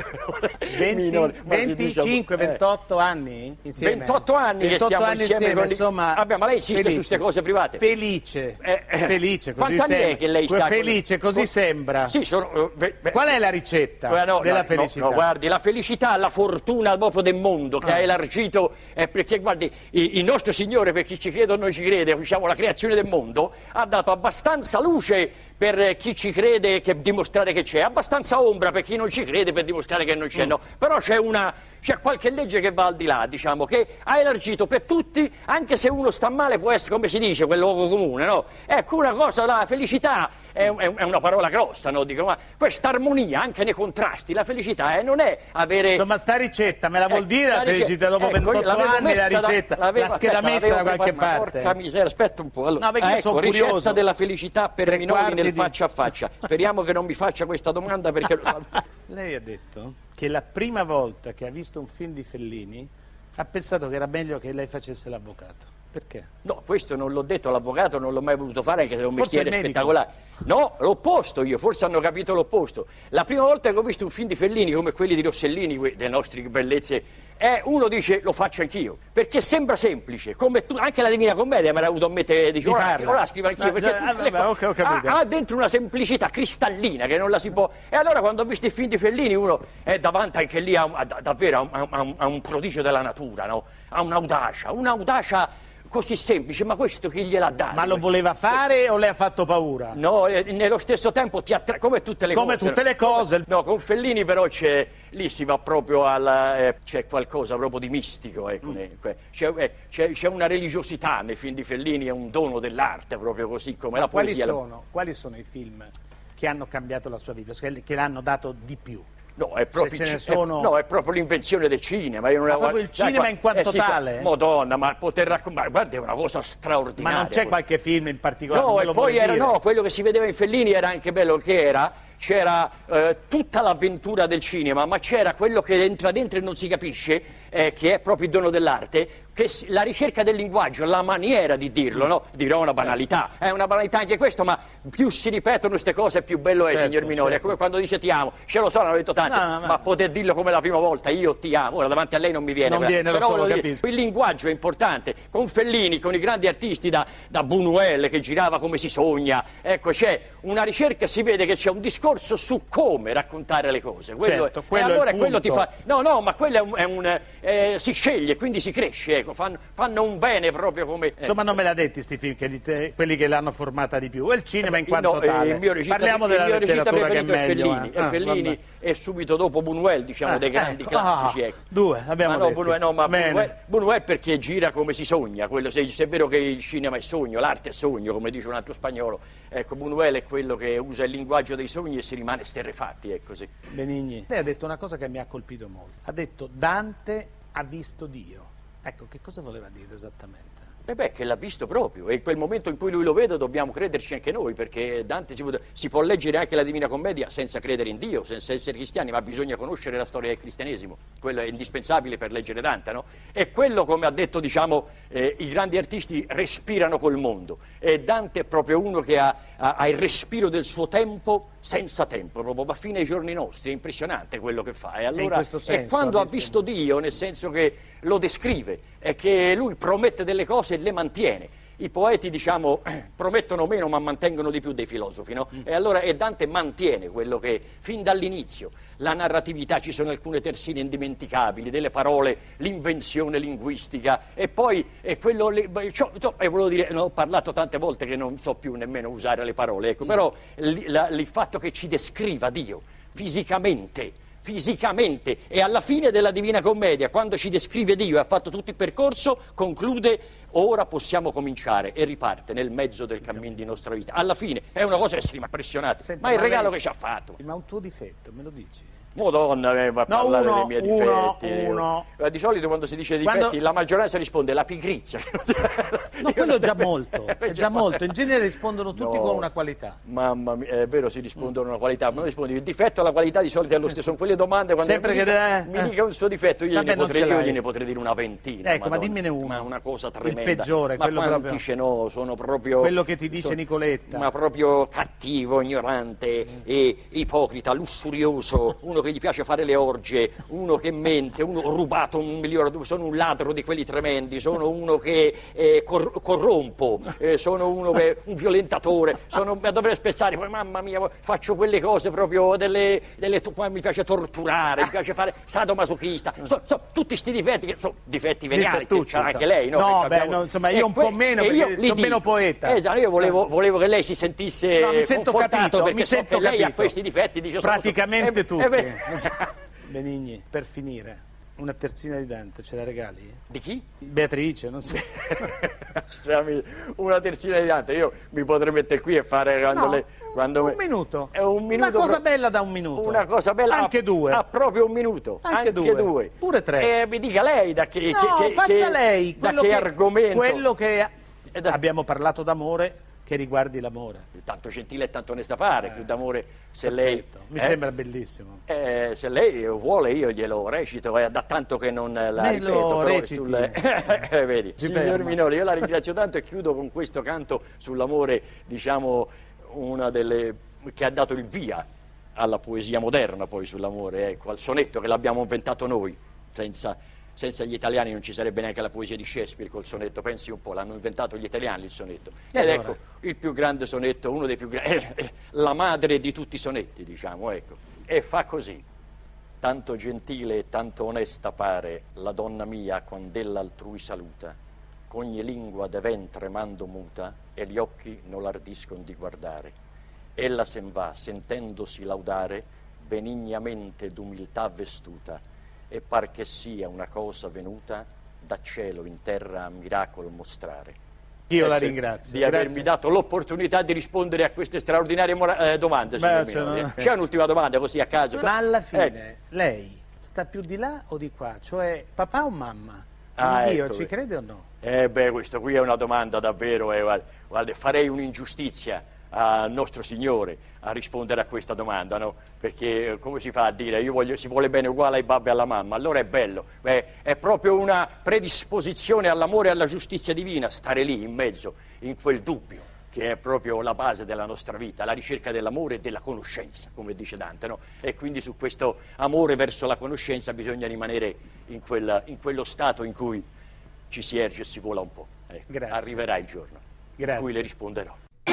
venti, venticinque, ventotto anni insieme? ventotto anni che stiamo anni insieme, insieme con... insomma, vabbè, ma lei insiste felice, su queste cose private? Felice, eh, eh, felice, così quanti anni sembra. è che lei sta felice, con... così sembra. Sì, sono... uh, ve, ve... Qual è la ricetta no, della no, felicità? No, no, guardi, la felicità, la fortuna proprio del mondo che ah. ha elargito, eh, perché guardi, il nostro Signore, per chi ci crede o non ci crede, diciamo la creazione del mondo, ha dato abbastanza luce per chi ci crede, che dimostrare che c'è, abbastanza ombra per chi non ci crede, per dimostrare che non c'è, mm. no. Però c'è una, c'è qualche legge che va al di là, diciamo, che ha elargito per tutti, anche se uno sta male può essere, come si dice, quel luogo comune, no? Ecco, una cosa, la felicità è, è, è una parola grossa, no? Dico, ma questa armonia anche nei contrasti, la felicità eh, non è avere... Insomma, sta ricetta, me la vuol eh, dire la, la felicità dopo ecco, ventotto anni, la ricetta, da, la scheda messa da qualche parte? Porca miseria, aspetta un po', allora, no, perché ah, io ecco, sono ricetta curioso. della felicità per Tre minori nel di... faccia a faccia. Speriamo che non mi faccia questa domanda perché... Lei ha detto che la prima volta che ha visto un film di Fellini ha pensato che era meglio che lei facesse l'avvocato. Perché? No, questo non l'ho detto, l'avvocato non l'ho mai voluto fare anche se è un mestiere spettacolare. No, l'opposto io, forse hanno capito l'opposto. La prima volta che ho visto un film di Fellini come quelli di Rossellini, delle nostre bellezze, è uno dice lo faccio anch'io, perché sembra semplice, come tu, anche la Divina Commedia mi era avuto a mettere di farla, la scrivo anch'io, perché già, vabbè, le, ho, ho ha, ha dentro una semplicità cristallina che non la si può. E allora quando ho visto i film di Fellini uno è davanti anche lì a, a, a, davvero a, a, a un prodigio della natura, no? A un'audacia, un'audacia così semplice, ma questo chi gliel'ha dato? Ma lo voleva fare o le ha fatto paura? No, eh, nello stesso tempo ti attra... come tutte le come cose. Come tutte le cose. No, con Fellini però c'è, lì si va proprio alla, eh, c'è qualcosa proprio di mistico, ecco, mm. c'è, eh, c'è, c'è una religiosità nei film di Fellini, è un dono dell'arte proprio così come ma la quali poesia. Sono, quali sono i film che hanno cambiato la sua vita, che l'hanno dato di più? No, è proprio, ce ne sono... è, no, è proprio l'invenzione del cinema. Io non ma la... proprio il cinema dai, in quanto eh, sì, tale? Madonna, ma poter raccontare, guarda, è una cosa straordinaria. Ma non c'è qualche film in particolare? No, e poi era, no, quello che si vedeva in Fellini era anche bello, che era, c'era eh, tutta l'avventura del cinema, ma c'era quello che entra dentro e non si capisce, eh, che è proprio il dono dell'arte, che la ricerca del linguaggio, la maniera di dirlo, no? Dirò una banalità, è una banalità anche questo, ma più si ripetono queste cose più bello è, certo, signor Minoli, certo. È come quando dice ti amo, ce lo so, l'hanno detto tanti, no, no, ma, ma poter dirlo come la prima volta, io ti amo, ora davanti a lei non mi viene, non viene, però lo so, lo dire, il linguaggio è importante, con Fellini, con i grandi artisti da, da Buñuel che girava come si sogna, ecco, c'è una ricerca, si vede che c'è un discorso su come raccontare le cose, quello certo, è, quello e allora è quello ti fa, no no, ma quello è un, è un eh, si sceglie, quindi si cresce, ecco, fanno, fanno un bene proprio come... Eh. Insomma, non me l'ha detti sti film, che li te, quelli che l'hanno formata di più, e il cinema in quanto no, tale. Il mio regista, Parliamo il della mio regista letteratura che è preferito meglio. è Fellini, Eh. Ah, e Fellini è subito dopo Buñuel, diciamo, ah, dei grandi ecco. classici. Ah, ecco. Due, abbiamo ma no, detto. Buñuel, no, ma Buñuel, Buñuel perché gira come si sogna, quello, se, se è vero che il cinema è sogno, l'arte è sogno, come dice un altro spagnolo, ecco, Buñuel è quello che usa il linguaggio dei sogni e si rimane sterrefatti, è così. Benigni, lei ha detto una cosa che mi ha colpito molto, ha detto Dante ha visto Dio, ecco, che cosa voleva dire esattamente? E beh, che l'ha visto proprio, e in quel momento in cui lui lo vede dobbiamo crederci anche noi, perché Dante si può, si può leggere anche la Divina Commedia senza credere in Dio, senza essere cristiani, ma bisogna conoscere la storia del cristianesimo, quello è indispensabile per leggere Dante, no? E quello, come ha detto, diciamo, eh, i grandi artisti respirano col mondo, e Dante è proprio uno che ha, ha, ha il respiro del suo tempo senza tempo, proprio va fino ai giorni nostri, è impressionante quello che fa, e allora e senso, e quando ha visto Dio, nel senso che lo descrive, è che lui promette delle cose e le mantiene. I poeti, diciamo, promettono meno ma mantengono di più dei filosofi, no? Mm. E allora e Dante mantiene quello che, fin dall'inizio, la narratività, ci sono alcune terzine indimenticabili, delle parole, l'invenzione linguistica, e poi e quello, le, cioè, e volevo dire, no, ho parlato tante volte che non so più nemmeno usare le parole, ecco, mm. però li, la, il fatto che ci descriva Dio fisicamente, fisicamente, e alla fine della Divina Commedia, quando ci descrive Dio e ha fatto tutto il percorso, conclude: ora possiamo cominciare, e riparte nel mezzo del cammino di nostra vita. Alla fine è una cosa che si rimane impressionata. Senta, ma il regalo lei, che ci ha fatto. Ma un tuo difetto, me lo dici? Madonna, eh, ma No, parlare uno, dei miei uno, difetti. uno. Eh, Di solito quando si dice difetti Quando- la maggioranza risponde la pigrizia. No, quello è già molto, è già molto. In genere rispondono tutti No. con una qualità. Mamma mia, è vero, si rispondono una qualità, ma non rispondi il difetto e la qualità di solito è lo stesso. Sono quelle domande quando Sempre mi, che dica, eh, mi eh. dica un suo difetto, io, Vabbè, gliene non potrei, ce io l'hai. gliene potrei dire una ventina. Ecco, ma Madonna. dimmene uno. Ma una cosa Il tremenda. peggiore, ma quello quanti proprio- ce n'ho, sono proprio... Quello che ti dice sono- Nicoletta. Ma proprio cattivo, ignorante, e ipocrita, lussurioso, uno che gli piace fare le orge, uno che mente, uno ho rubato un milione, sono un ladro di quelli tremendi, sono uno che eh, cor- corrompo, eh, sono uno che un violentatore, sono, ma dovrei spezzare, poi mamma mia, faccio quelle cose proprio delle, delle qua mi piace torturare, mi piace fare sadomasochista, so, so, tutti sti difetti che sono difetti veniali, che Difettucci, c'ha anche insomma. lei, no? No, Che beh, abbiamo- no, insomma, io e un po' meno, e perché io sono li meno dico. poeta. Esatto, io volevo, volevo che lei si sentisse No, mi sento confortato, capito, perché mi so sento che lei ha capito. questi difetti, dice, sono- Praticamente eh, tutti. eh, beh, Benigni, per finire, una terzina di Dante, ce la regali? Di chi? Beatrice, non so. Cioè, una terzina di Dante, io mi potrei mettere qui e fare quando No, lei... Quando un me- minuto. È un minuto. Una cosa pro- bella da un minuto. Una cosa bella. Anche ha- due. Ha proprio un minuto. Anche due. Pure tre. E mi dica lei da che, No, che- che- faccia che- lei. da quello che, argomento. Quello che... Eh, da- Abbiamo parlato d'amore, che riguardi l'amore. Tanto gentile e tanto onesta pare, più d'amore se lei... Perfetto. Mi eh, sembra bellissimo. eh, se lei vuole io glielo recito, è da tanto che non la Me ripeto. lo però reciti. sul- eh, vedi. Si Signor ferma. Minoli, io la ringrazio tanto e chiudo con questo canto sull'amore, diciamo, una delle... che ha dato il via alla poesia moderna poi sull'amore, ecco, al sonetto che l'abbiamo inventato noi, senza, senza gli italiani non ci sarebbe neanche la poesia di Shakespeare col sonetto, pensi un po', l'hanno inventato gli italiani il sonetto. E Ed allora? ecco, il più grande sonetto, uno dei più grandi, la madre di tutti i sonetti, diciamo, ecco, e fa così. Tanto gentile e tanto onesta pare la donna mia quand'ella altrui saluta, qu'ogni lingua de ven tremando muta e gli occhi non l'ardiscon di guardare. Ella sen va, sentendosi laudare, benignamente d'umiltà vestuta, e par che sia una cosa venuta da cielo in terra a miracolo mostrare. Io la Essere- ringrazio. Di Grazie. avermi dato l'opportunità di rispondere a queste straordinarie mora- eh, domande, signor Beh, Minoli. sono- C'è un'ultima domanda così a caso? Ma alla fine, Eh, lei sta più di là o di qua? Cioè, papà o mamma? Ah, Dio ecco. ci crede o no? Eh beh, questo qui è una domanda davvero, eh, guarda, guarda, farei un'ingiustizia al nostro Signore a rispondere a questa domanda, no? Perché eh, come si fa a dire, io voglio, si vuole bene uguale ai babbi e alla mamma, allora è bello, beh, è proprio una predisposizione all'amore e alla giustizia divina, stare lì in mezzo, in quel dubbio, che è proprio la base della nostra vita, la ricerca dell'amore e della conoscenza, come dice Dante, no? E quindi su questo amore verso la conoscenza bisogna rimanere in, quella, in quello stato in cui ci si erge e si vola un po'. Ecco, Grazie. arriverà il giorno in Grazie. cui le risponderò.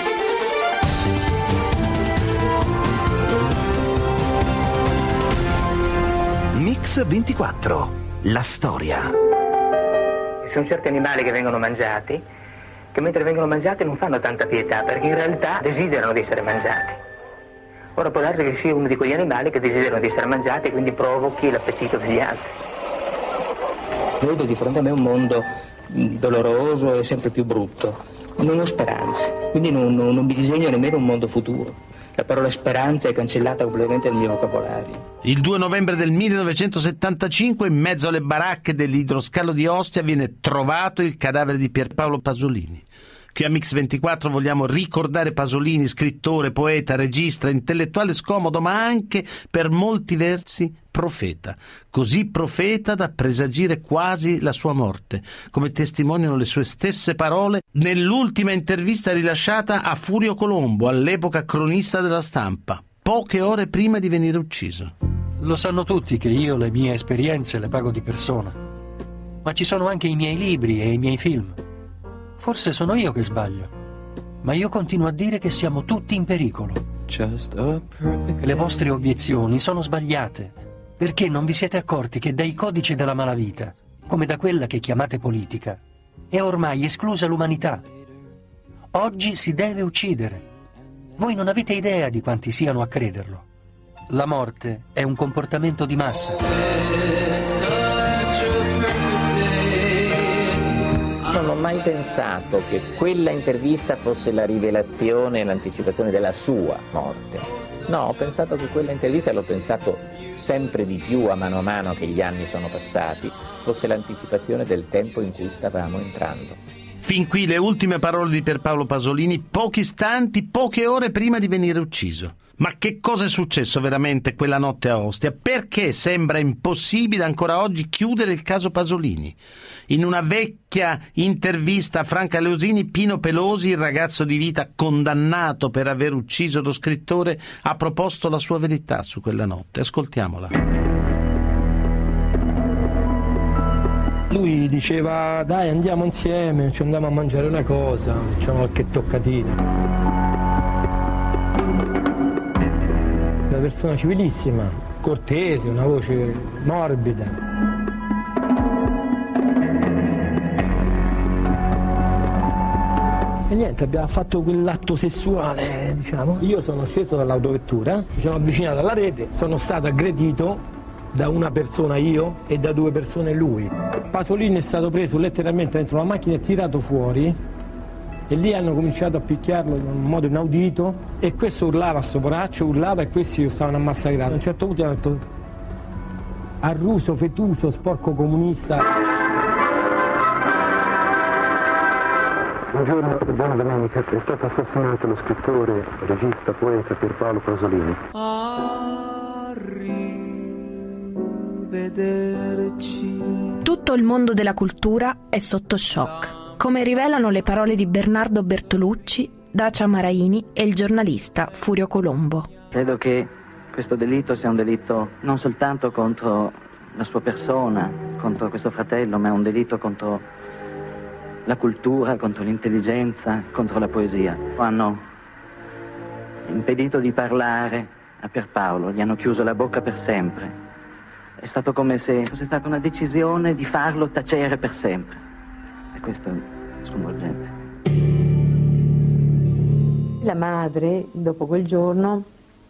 Mix ventiquattro. La storia. Ci sono certi animali che vengono mangiati, che mentre vengono mangiati non fanno tanta pietà, perché in realtà desiderano di essere mangiati. Ora può darsi che sia uno di quegli animali che desiderano di essere mangiati e quindi provochi l'appetito degli altri. Vedo di fronte a me un mondo mh, doloroso e sempre più brutto, non ho speranze, quindi non, non, non mi disegno nemmeno un mondo futuro. La parola speranza è cancellata completamente dal mio vocabolario. Il due novembre del millenovecentosettantacinque, in mezzo alle baracche dell'idroscalo di Ostia, viene trovato il cadavere di Pierpaolo Pasolini. Qui a Mix ventiquattro vogliamo ricordare Pasolini, scrittore, poeta, regista, intellettuale scomodo, ma anche, per molti versi, profeta. Così profeta da presagire quasi la sua morte, come testimoniano le sue stesse parole nell'ultima intervista rilasciata a Furio Colombo, all'epoca cronista della Stampa, poche ore prima di venire ucciso. Lo sanno tutti che io le mie esperienze le pago di persona, ma ci sono anche i miei libri e i miei film. Forse sono io che sbaglio, ma io continuo a dire che siamo tutti in pericolo. Le vostre obiezioni sono sbagliate, perché non vi siete accorti che dai codici della malavita, come da quella che chiamate politica, è ormai esclusa l'umanità. Oggi si deve uccidere. Voi non avete idea di quanti siano a crederlo. La morte è un comportamento di massa. Non ho mai pensato che quella intervista fosse la rivelazione e l'anticipazione della sua morte. No, ho pensato che quella intervista, e l'ho pensato sempre di più a mano a mano che gli anni sono passati, fosse l'anticipazione del tempo in cui stavamo entrando. Fin qui le ultime parole di Pierpaolo Pasolini, pochi istanti, poche ore prima di venire ucciso. Ma che cosa è successo veramente quella notte a Ostia? Perché sembra impossibile ancora oggi chiudere il caso Pasolini? In una vecchia intervista a Franca Leosini, Pino Pelosi, il ragazzo di vita condannato per aver ucciso lo scrittore, ha proposto la sua verità su quella notte. Ascoltiamola. Lui diceva: dai, andiamo insieme, ci andiamo a mangiare una cosa, facciamo qualche toccatina. Una persona civilissima, cortese, una voce morbida. E niente, abbiamo fatto quell'atto sessuale, diciamo. Io sono sceso dall'autovettura, mi sono avvicinato alla rete, sono stato aggredito da una persona io e da due persone lui. Pasolini è stato preso letteralmente dentro la macchina e tirato fuori, e lì hanno cominciato a picchiarlo in un modo inaudito, e questo urlava, sto poraccio urlava, e questi lo stavano a massacrare. A un certo punto hanno detto: arruso, fetuso, sporco comunista. Buongiorno, buona domenica. È stato assassinato lo scrittore, regista, poeta Pierpaolo Pasolini. Tutto il mondo della cultura è sotto shock, come rivelano le parole di Bernardo Bertolucci, Dacia Maraini e il giornalista Furio Colombo. Credo che questo delitto sia un delitto non soltanto contro la sua persona, contro questo fratello, ma è un delitto contro la cultura, contro l'intelligenza, contro la poesia. Hanno impedito di parlare a Pierpaolo, gli hanno chiuso la bocca per sempre. È stato come se fosse stata una decisione di farlo tacere per sempre. E questo è sconvolgente. La madre, dopo quel giorno,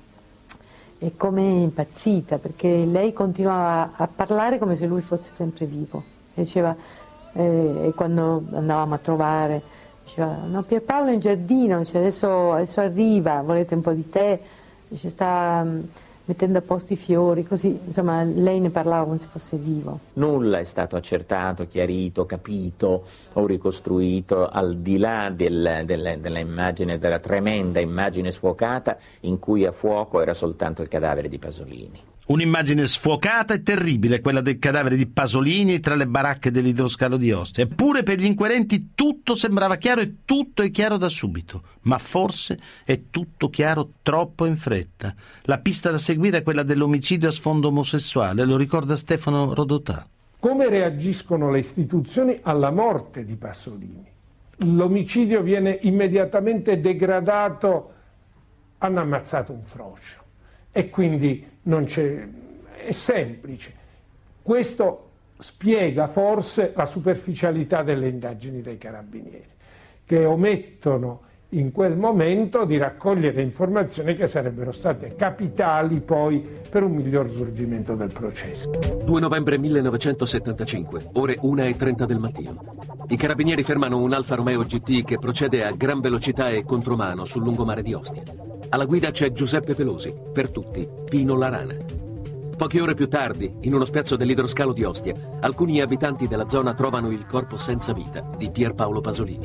è come impazzita, perché lei continuava a parlare come se lui fosse sempre vivo. E diceva, eh, quando andavamo a trovare, diceva: no, Pierpaolo è in giardino, dice, adesso, adesso arriva, volete un po' di tè? Dice, sta mettendo a posto i fiori, così, insomma, lei ne parlava come se fosse vivo. Nulla è stato accertato, chiarito, capito o ricostruito al di là del, del, della immagine, della tremenda immagine sfocata in cui a fuoco era soltanto il cadavere di Pasolini. Un'immagine sfocata e terribile, quella del cadavere di Pasolini tra le baracche dell'idroscalo di Ostia. Eppure per gli inquirenti tutto sembrava chiaro, e tutto è chiaro da subito. Ma forse è tutto chiaro troppo in fretta. La pista da seguire è quella dell'omicidio a sfondo omosessuale, lo ricorda Stefano Rodotà. Come reagiscono le istituzioni alla morte di Pasolini? L'omicidio viene immediatamente degradato, hanno ammazzato un froscio. E quindi non c'è, è semplice. Questo spiega forse la superficialità delle indagini dei carabinieri, che omettono in quel momento di raccogliere informazioni che sarebbero state capitali poi per un miglior svolgimento del processo. due novembre millenovecentosettantacinque, ore una e trenta del mattino. I carabinieri fermano un Alfa Romeo G T che procede a gran velocità e contromano sul lungomare di Ostia. Alla guida c'è Giuseppe Pelosi, per tutti Pino La Rana. Poche ore più tardi, in uno spiazzo dell'idroscalo di Ostia, alcuni abitanti della zona trovano il corpo senza vita di Pierpaolo Pasolini.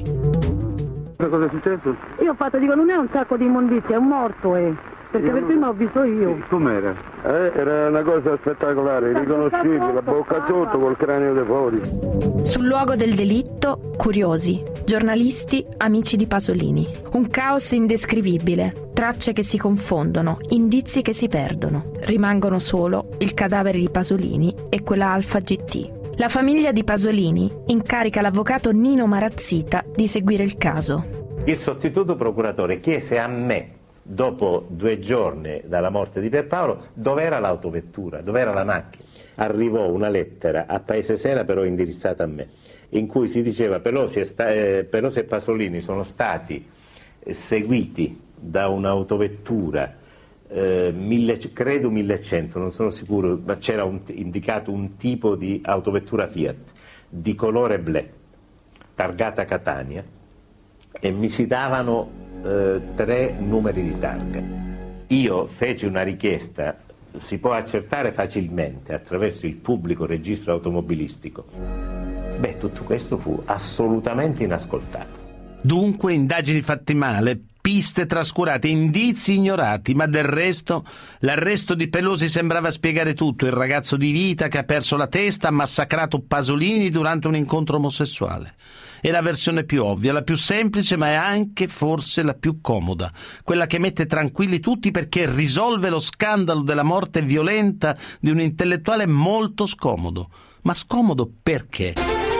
Cosa è successo? Io ho fatto, dico, non è un sacco di immondizia, è un morto, eh. Perché per prima l'ho visto io. Com'era? Eh, era una cosa spettacolare, riconoscibile, la bocca sotto col cranio di fuori. Sul luogo del delitto, curiosi, giornalisti, amici di Pasolini. Un caos indescrivibile, tracce che si confondono, indizi che si perdono. Rimangono solo il cadavere di Pasolini e quella Alfa G T. La famiglia di Pasolini incarica l'avvocato Nino Marazzita di seguire il caso. Il sostituto procuratore chiese a me, dopo due giorni dalla morte di Pierpaolo, dov'era l'autovettura, dov'era la macchina. Arrivò una lettera a Paese Sera, però indirizzata a me, in cui si diceva Pelosi e, sta, eh, Pelosi e Pasolini sono stati eh, seguiti da un'autovettura, eh, mille, credo millecento, non sono sicuro, ma c'era un, indicato un tipo di autovettura Fiat di colore blu, targata Catania, e mi si davano eh, tre numeri di targa. io feci una richiesta, si può accertare facilmente attraverso il pubblico registro automobilistico. Beh, tutto questo fu assolutamente inascoltato. Dunque indagini fatte male, piste trascurate, indizi ignorati, ma del resto l'arresto di Pelosi sembrava spiegare tutto. Il ragazzo di vita che ha perso la testa ha massacrato Pasolini durante un incontro omosessuale. È la versione più ovvia, la più semplice, ma è anche forse la più comoda, quella che mette tranquilli tutti perché risolve lo scandalo della morte violenta di un intellettuale molto scomodo. Ma scomodo perché?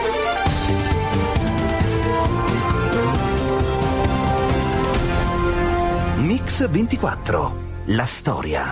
Mix ventiquattro, la storia.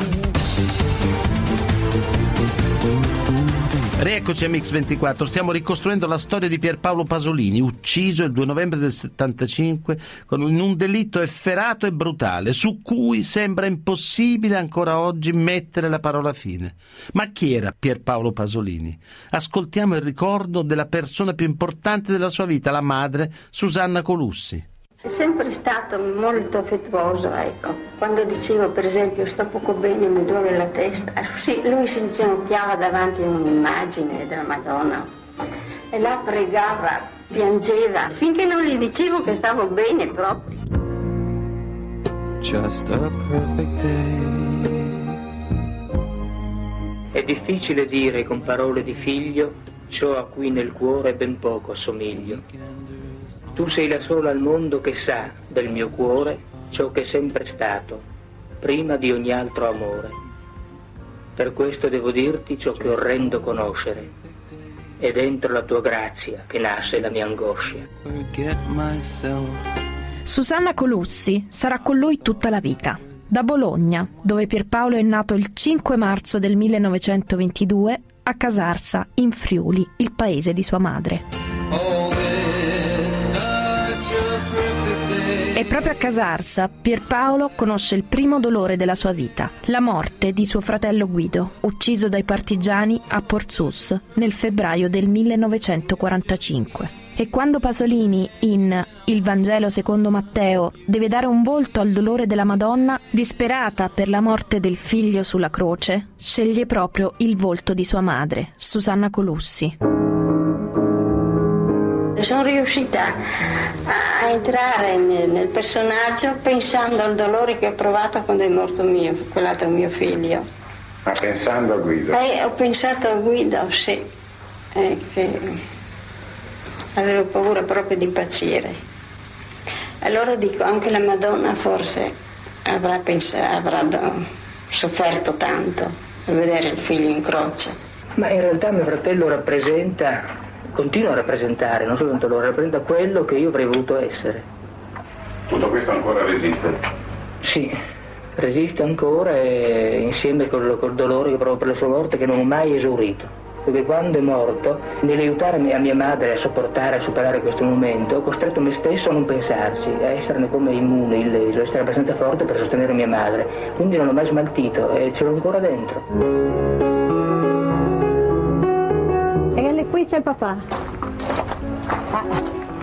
Rieccoci a Mix ventiquattro, stiamo ricostruendo la storia di Pierpaolo Pasolini, ucciso il due novembre del settantacinque in un delitto efferato e brutale, su cui sembra impossibile ancora oggi mettere la parola fine. Ma chi era Pierpaolo Pasolini? Ascoltiamo il ricordo della persona più importante della sua vita, la madre Susanna Colussi. È sempre stato molto affettuoso, ecco. Quando dicevo, per esempio, sto poco bene, mi duole la testa, sì, lui si inginocchiava davanti a un'immagine della Madonna e la pregava, piangeva, finché non gli dicevo che stavo bene proprio. Just a perfect day. È difficile dire con parole di figlio ciò a cui nel cuore ben poco assomiglio. Tu sei la sola al mondo che sa del mio cuore ciò che è sempre stato, prima di ogni altro amore. Per questo devo dirti ciò che orrendo conoscere. È dentro la tua grazia che nasce la mia angoscia. Susanna Colussi sarà con lui tutta la vita. Da Bologna, dove Pierpaolo è nato il cinque marzo del millenovecentoventidue, a Casarsa, in Friuli, il paese di sua madre. E proprio a Casarsa Pierpaolo conosce il primo dolore della sua vita, la morte di suo fratello Guido, ucciso dai partigiani a Porzus nel febbraio del millenovecentoquarantacinque. E quando Pasolini, in Il Vangelo secondo Matteo, deve dare un volto al dolore della Madonna, disperata per la morte del figlio sulla croce, sceglie proprio il volto di sua madre, Susanna Colussi. Sono riuscita a entrare nel, nel personaggio pensando al dolore che ho provato quando è morto mio, quell'altro mio figlio. Ma pensando a Guido? Eh, ho pensato a Guido, sì, eh, che avevo paura proprio di impazzire. Allora dico, anche la Madonna forse avrà, pensato, avrà do, sofferto tanto a vedere il figlio in croce. Ma in realtà mio fratello rappresenta... continua a rappresentare, non soltanto loro, rappresenta quello che io avrei voluto essere. Tutto questo ancora resiste? Sì, resiste ancora e insieme col, col dolore che provo per la sua morte che non ho mai esaurito. Perché quando è morto, nell'aiutare a mia madre a sopportare, a superare questo momento, ho costretto me stesso a non pensarci, a esserne come immune, illeso, a essere abbastanza forte per sostenere mia madre. Quindi non l'ho mai smaltito e ce l'ho ancora dentro. E qui c'è il papà. Ah.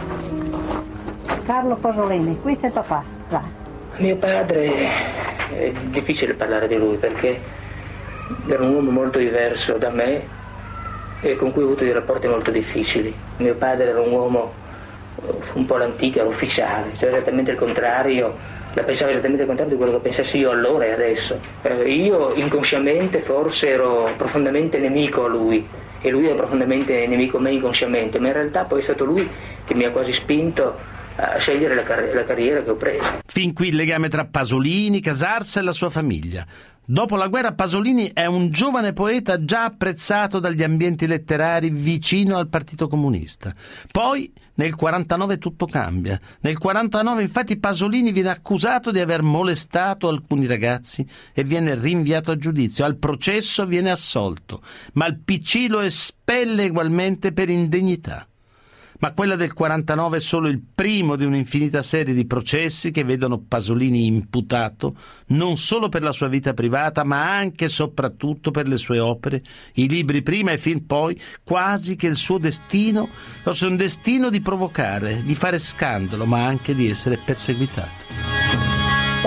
Carlo Pasolini, qui c'è il papà. Va. Mio padre, è difficile parlare di lui perché era un uomo molto diverso da me e con cui ho avuto dei rapporti molto difficili. Mio padre era un uomo un po' l'antica, era ufficiale, cioè esattamente il contrario, la pensava esattamente il contrario di quello che pensassi io allora e adesso. Eh, io inconsciamente forse ero profondamente nemico a lui. E lui è profondamente nemico me inconsciamente, ma in realtà poi è stato lui che mi ha quasi spinto a scegliere la, car- la carriera che ho preso. Fin qui il legame tra Pasolini, Casarsa e la sua famiglia. Dopo la guerra Pasolini è un giovane poeta già apprezzato dagli ambienti letterari vicino al Partito Comunista. Poi nel quarantanove tutto cambia. Nel quarantanove infatti Pasolini viene accusato di aver molestato alcuni ragazzi e viene rinviato a giudizio. Al processo viene assolto, ma il P C lo espelle ugualmente per indegnità. Ma quella del quarantanove è solo il primo di un'infinita serie di processi che vedono Pasolini imputato non solo per la sua vita privata, ma anche e soprattutto per le sue opere, i libri prima e i film poi, quasi che il suo destino fosse un destino di provocare, di fare scandalo, ma anche di essere perseguitato.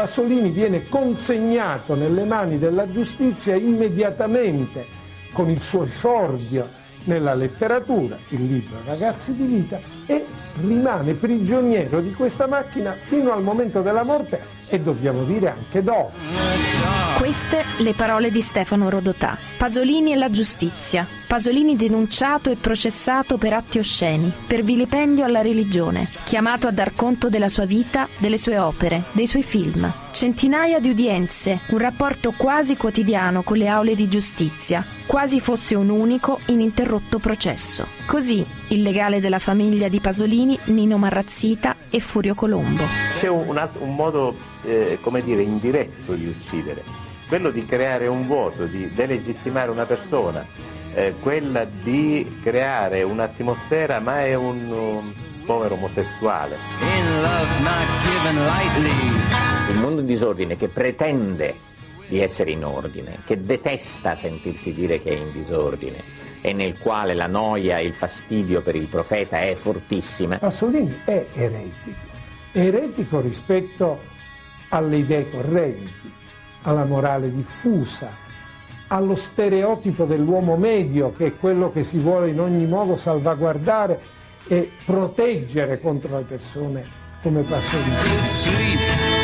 Pasolini viene consegnato nelle mani della giustizia immediatamente con il suo esordio nella letteratura, il libro Ragazzi di vita, e rimane prigioniero di questa macchina fino al momento della morte e dobbiamo dire anche dopo. Queste le parole di Stefano Rodotà. Pasolini e la giustizia. Pasolini denunciato e processato per atti osceni, per vilipendio alla religione, chiamato a dar conto della sua vita, delle sue opere, dei suoi film. Centinaia di udienze, un rapporto quasi quotidiano con le aule di giustizia, quasi fosse un unico, ininterrotto processo. Così il legale della famiglia di Pasolini, Nino Marrazzita e Furio Colombo. C'è un, altro, un modo, eh, come dire, indiretto di uccidere, quello di creare un vuoto, di delegittimare una persona, eh, quella di creare un'atmosfera, ma è un, un povero omosessuale. In love not given lightly. Un mondo in disordine che pretende di essere in ordine, che detesta sentirsi dire che è in disordine e nel quale la noia e il fastidio per il profeta è fortissima. Pasolini è eretico, è eretico rispetto alle idee correnti, alla morale diffusa, allo stereotipo dell'uomo medio, che è quello che si vuole in ogni modo salvaguardare e proteggere contro le persone come Pasolini.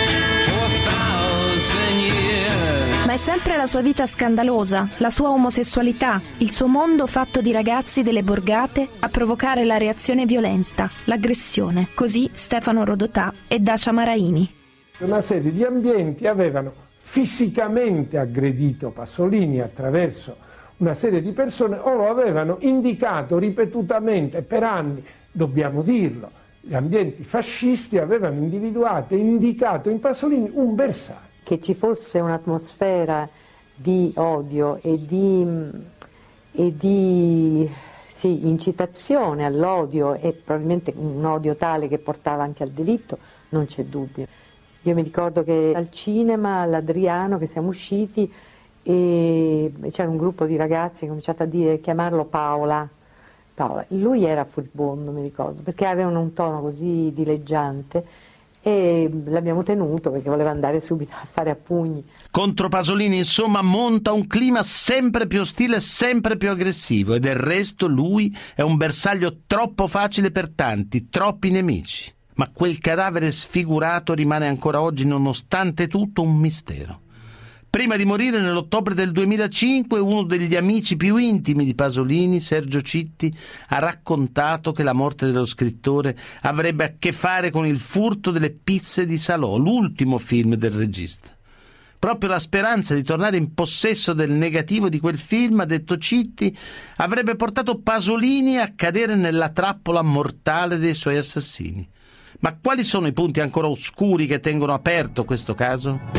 Ma è sempre la sua vita scandalosa, la sua omosessualità, il suo mondo fatto di ragazzi delle borgate a provocare la reazione violenta, l'aggressione. Così Stefano Rodotà e Dacia Maraini. Una serie di ambienti avevano fisicamente aggredito Pasolini attraverso una serie di persone o lo avevano indicato ripetutamente per anni, dobbiamo dirlo. Gli ambienti fascisti avevano individuato e indicato in Pasolini un bersaglio. Che ci fosse un'atmosfera di odio e di, e di sì, incitazione all'odio e probabilmente un odio tale che portava anche al delitto, non c'è dubbio. Io mi ricordo che al cinema, all'Adriano, che siamo usciti e c'era un gruppo di ragazzi che ha cominciato a dire, chiamarlo Paola. Paola. Lui era furibondo, mi ricordo, perché avevano un tono così dileggiante. E l'abbiamo tenuto perché voleva andare subito a fare a pugni. Contro Pasolini, insomma, monta un clima sempre più ostile e sempre più aggressivo, e del resto lui è un bersaglio troppo facile per tanti, troppi nemici. Ma quel cadavere sfigurato rimane ancora oggi, nonostante tutto, un mistero. Prima di morire nell'ottobre del duemilacinque, uno degli amici più intimi di Pasolini, Sergio Citti, ha raccontato che la morte dello scrittore avrebbe a che fare con il furto delle pizze di Salò, l'ultimo film del regista. Proprio la speranza di tornare in possesso del negativo di quel film, ha detto Citti, avrebbe portato Pasolini a cadere nella trappola mortale dei suoi assassini. Ma quali sono i punti ancora oscuri che tengono aperto questo caso?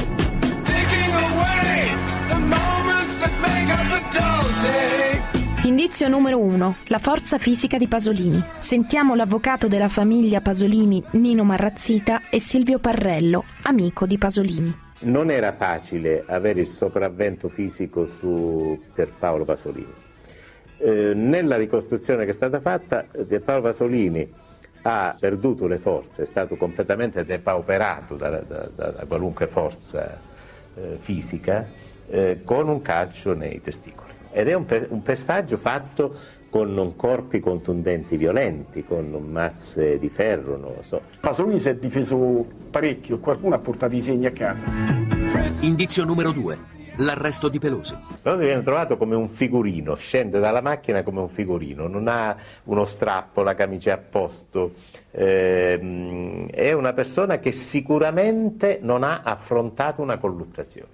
Indizio numero uno, la forza fisica di Pasolini. Sentiamo l'avvocato della famiglia Pasolini, Nino Marrazzita, e Silvio Parrello, amico di Pasolini. Non era facile avere il sopravvento fisico su Pierpaolo Pasolini. Eh, nella ricostruzione che è stata fatta, Pierpaolo Pasolini ha perduto le forze, è stato completamente depauperato da, da, da, da qualunque forza eh, fisica, eh, con un calcio nei testicoli. Ed è un, pe- un pestaggio fatto con corpi contundenti violenti, con mazze di ferro, non lo so. Pasolini si è difeso parecchio, qualcuno ha portato i segni a casa. Indizio numero due, l'arresto di Pelosi. Pelosi viene trovato come un figurino, scende dalla macchina come un figurino, non ha uno strappo, la camicia a posto, ehm, è una persona che sicuramente non ha affrontato una colluttazione.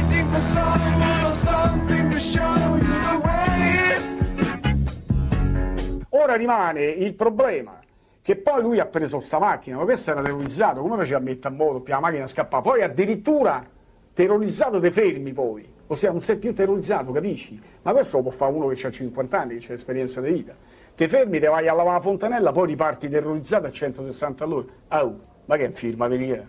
Ora rimane il problema che poi lui ha preso sta macchina, ma questo era terrorizzato, come faceva a mettere a moto, più la macchina scappava, poi addirittura terrorizzato te fermi poi, ossia non sei più terrorizzato, capisci? Ma questo lo può fare uno che ha cinquanta anni, che ha esperienza di vita. Te fermi, te vai a lavare la fontanella, poi riparti terrorizzato a centosessanta all'ora. Oh, ma che è un film americano?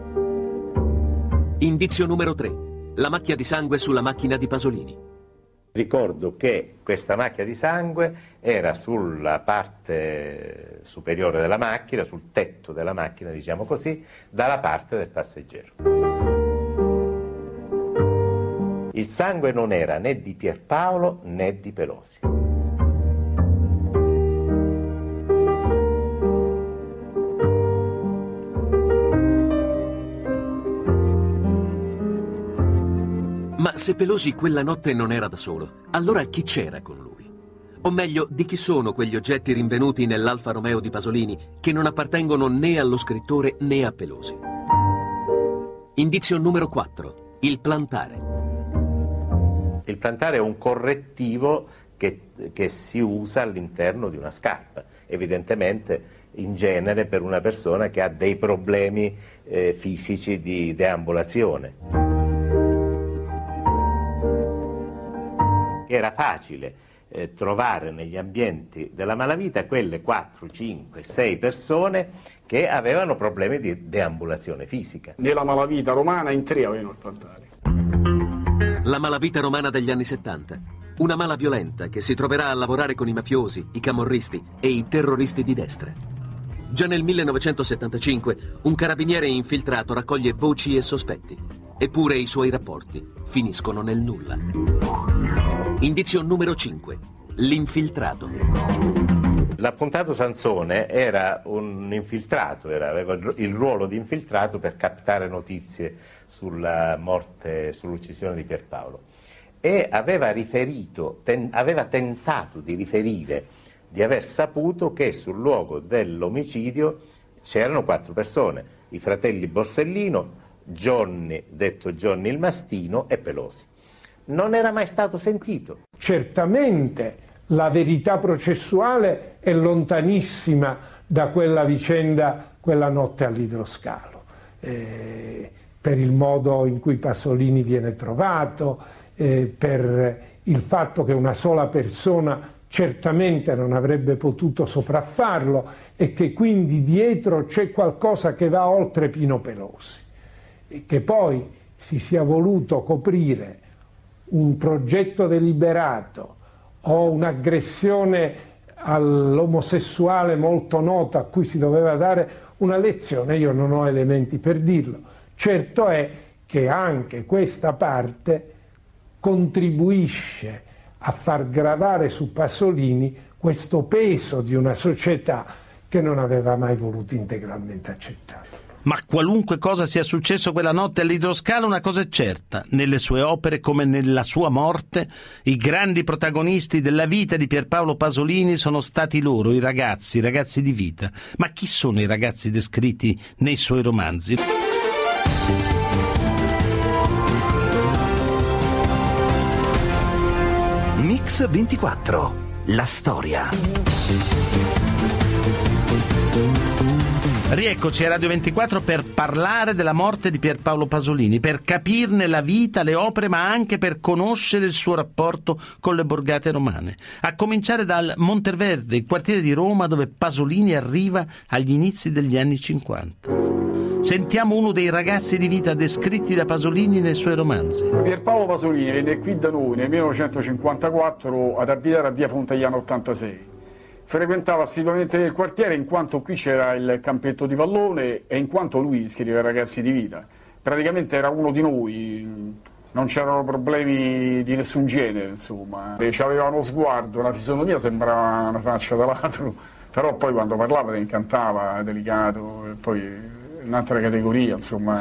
Indizio numero tre, la macchia di sangue sulla macchina di Pasolini. Ricordo che questa macchia di sangue era sulla parte superiore della macchina, sul tetto della macchina, diciamo così, dalla parte del passeggero. Il sangue non era né di Pierpaolo né di Pelosi. Ma se Pelosi quella notte non era da solo, allora chi c'era con lui? O meglio, di chi sono quegli oggetti rinvenuti nell'Alfa Romeo di Pasolini che non appartengono né allo scrittore né a Pelosi? Indizio numero quattro. Il plantare. Il plantare è un correttivo che, che si usa all'interno di una scarpa, evidentemente in genere per una persona che ha dei problemi eh, fisici di deambulazione. Era facile eh, trovare negli ambienti della malavita quelle quattro, cinque, sei persone che avevano problemi di deambulazione fisica. Nella malavita romana in tre avevano il plantare. La malavita romana degli anni settanta. Una mala violenta che si troverà a lavorare con i mafiosi, i camorristi e i terroristi di destra. Già nel millenovecentosettantacinque un carabiniere infiltrato raccoglie voci e sospetti. Eppure i suoi rapporti finiscono nel nulla. Indizio numero cinque. L'infiltrato. L'appuntato Sansone era un infiltrato, era, aveva il ruolo di infiltrato per captare notizie sulla morte, sull'uccisione di Pierpaolo. E aveva riferito, ten, aveva tentato di riferire di aver saputo che sul luogo dell'omicidio c'erano quattro persone, i fratelli Borsellino, Johnny, detto Johnny il Mastino, e Pelosi. Non era mai stato sentito. Certamente la verità processuale è lontanissima da quella vicenda, quella notte all'idroscalo, eh, per il modo in cui Pasolini viene trovato, eh, per il fatto che una sola persona certamente non avrebbe potuto sopraffarlo e che quindi dietro c'è qualcosa che va oltre Pino Pelosi. E che poi si sia voluto coprire un progetto deliberato o un'aggressione all'omosessuale molto nota a cui si doveva dare una lezione, io non ho elementi per dirlo. Certo è che anche questa parte contribuisce a far gravare su Pasolini questo peso di una società che non aveva mai voluto integralmente accettare. Ma qualunque cosa sia successo quella notte all'idroscalo, una cosa è certa: nelle sue opere come nella sua morte, i grandi protagonisti della vita di Pierpaolo Pasolini sono stati loro, i ragazzi, i ragazzi di vita. Ma chi sono i ragazzi descritti nei suoi romanzi? Mix ventiquattro, la storia. Rieccoci a Radio ventiquattro per parlare della morte di Pierpaolo Pasolini, per capirne la vita, le opere, ma anche per conoscere il suo rapporto con le borgate romane. A cominciare dal Monteverde, il quartiere di Roma dove Pasolini arriva agli inizi degli anni cinquanta. Sentiamo uno dei ragazzi di vita descritti da Pasolini nei suoi romanzi. Pierpaolo Pasolini venne qui da noi nel millenovecentocinquantaquattro ad abitare a via Fontagliano ottantasei. Frequentava assiduamente il quartiere in quanto qui c'era il campetto di pallone e in quanto lui scriveva Ragazzi di vita. Praticamente era uno di noi, non c'erano problemi di nessun genere, insomma. E aveva uno sguardo, una fisionomia, sembrava una faccia da ladro, però poi quando parlava ti incantava, delicato, e poi un'altra categoria, insomma.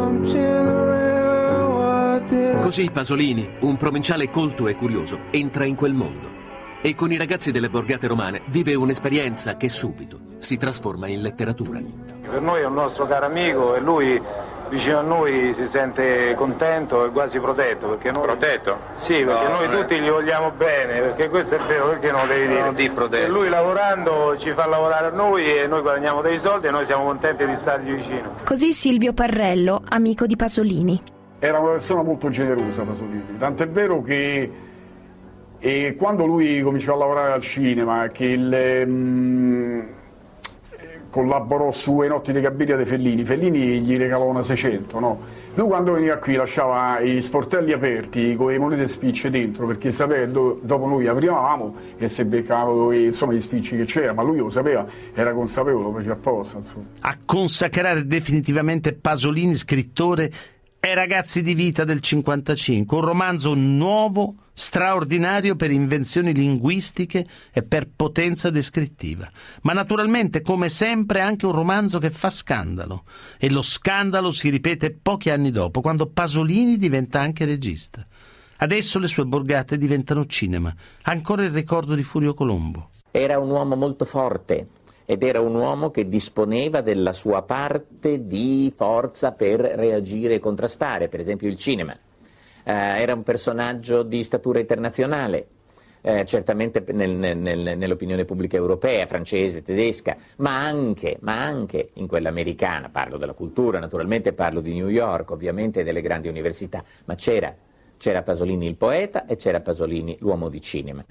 Così Pasolini, un provinciale colto e curioso, entra in quel mondo. E con i ragazzi delle borgate romane vive un'esperienza che subito si trasforma in letteratura. Per noi è un nostro caro amico e lui vicino a noi si sente contento e quasi protetto. Perché noi... Protetto? Sì, perché no, noi tutti gli vogliamo bene, perché questo è vero, perché non lo devi dire? Non di protetto. E lui lavorando ci fa lavorare a noi e noi guadagniamo dei soldi e noi siamo contenti di stargli vicino. Così Silvio Parrello, amico di Pasolini. Era una persona molto generosa Pasolini, tant'è vero che e quando lui cominciò a lavorare al cinema, che il, mh, collaborò su E notti di Gabiria dei Fellini, Fellini gli regalò una seicento, no? Lui quando veniva qui lasciava i sportelli aperti con le monete spicce dentro, perché sapeva che do, dopo noi aprivamo e se beccavano insomma gli spicci che c'era, ma lui lo sapeva, era consapevole, lo faceva apposta, insomma. A consacrare definitivamente Pasolini scrittore è Ragazzi di vita del cinquantacinque, un romanzo nuovo, straordinario per invenzioni linguistiche e per potenza descrittiva, ma naturalmente come sempre anche un romanzo che fa scandalo, e lo scandalo si ripete pochi anni dopo, quando Pasolini diventa anche regista. Adesso le sue borgate diventano cinema, ancora il ricordo di Furio Colombo. Era un uomo molto forte, ed era un uomo che disponeva della sua parte di forza per reagire e contrastare, per esempio il cinema. Eh, era un personaggio di statura internazionale, eh, certamente nel, nel, nell'opinione pubblica europea, francese, tedesca, ma anche, ma anche in quella americana. Parlo della cultura, naturalmente parlo di New York, ovviamente delle grandi università, ma c'era, c'era Pasolini il poeta e c'era Pasolini l'uomo di cinema.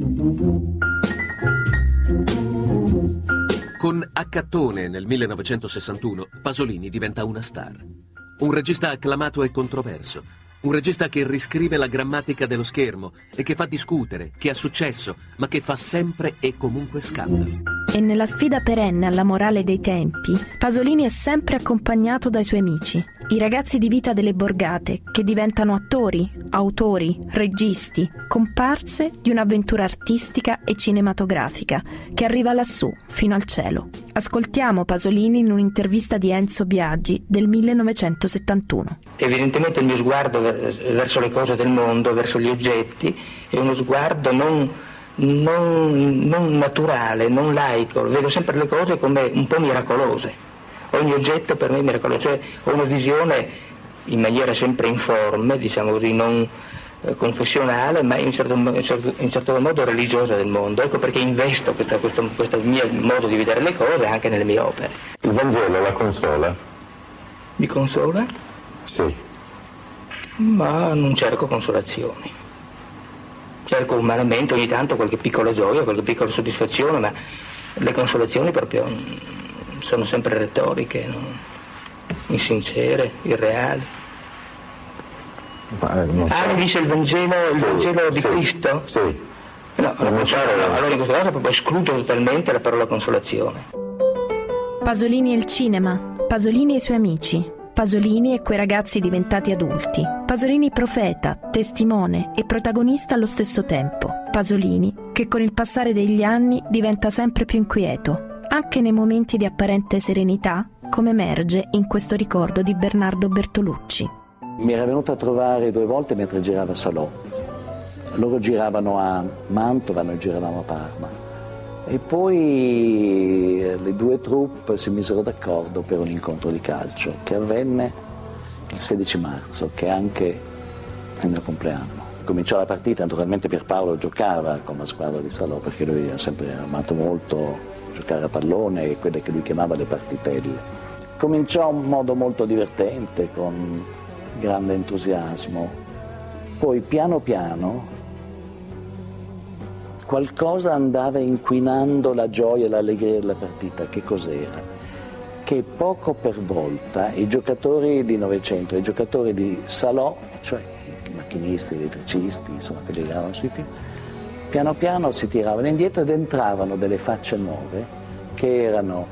Con Accattone nel millenovecentosessantuno Pasolini diventa una star. Un regista acclamato e controverso. Un regista che riscrive la grammatica dello schermo e che fa discutere, che ha successo, ma che fa sempre e comunque scandalo. E nella sfida perenne alla morale dei tempi, Pasolini è sempre accompagnato dai suoi amici, i ragazzi di vita delle borgate, che diventano attori, autori, registi, comparse di un'avventura artistica e cinematografica che arriva lassù, fino al cielo. Ascoltiamo Pasolini in un'intervista di Enzo Biagi del millenovecentosettantuno. Evidentemente il mio sguardo verso le cose del mondo, verso gli oggetti, è uno sguardo non, non, non naturale, non laico. Vedo sempre le cose come un po' miracolose. Ogni oggetto per me è miracoloso, cioè ho una visione in maniera sempre informe, diciamo così, non eh, confessionale, ma in certo, in, certo, in certo modo religiosa del mondo. Ecco perché investo questa, questo, questo mio modo di vedere le cose anche nelle mie opere. Il Vangelo la consola? Mi consola? Sì. Ma non cerco consolazioni. Cerco umanamente ogni tanto qualche piccola gioia, qualche piccola soddisfazione, ma le consolazioni proprio sono sempre retoriche, no? Insincere, irreali. Ma, eh, non so. Ah, mi dice il Vangelo, il sì, Vangelo di sì, Cristo? Sì. No, allora, allora in questo caso proprio escludo totalmente la parola consolazione. Pasolini e il cinema, Pasolini e i suoi amici, Pasolini e quei ragazzi diventati adulti, Pasolini profeta, testimone e protagonista allo stesso tempo, Pasolini che con il passare degli anni diventa sempre più inquieto, anche nei momenti di apparente serenità, come emerge in questo ricordo di Bernardo Bertolucci. Mi era venuto a trovare due volte mentre girava Salò. Loro giravano a Mantova, noi giravamo a Parma. E poi le due troupe si misero d'accordo per un incontro di calcio che avvenne il sedici marzo, che è anche il mio compleanno. Cominciò la partita, naturalmente Pierpaolo giocava con la squadra di Salò perché lui ha sempre amato molto giocare a pallone e quelle che lui chiamava le partitelle. Cominciò in modo molto divertente, con grande entusiasmo. Poi piano piano qualcosa andava inquinando la gioia e l'allegria della partita. Che cos'era? Che poco per volta i giocatori di Novecento, i giocatori di Salò, cioè i macchinisti, gli elettricisti, insomma quelli che erano sui film, piano piano si tiravano indietro ed entravano delle facce nuove che erano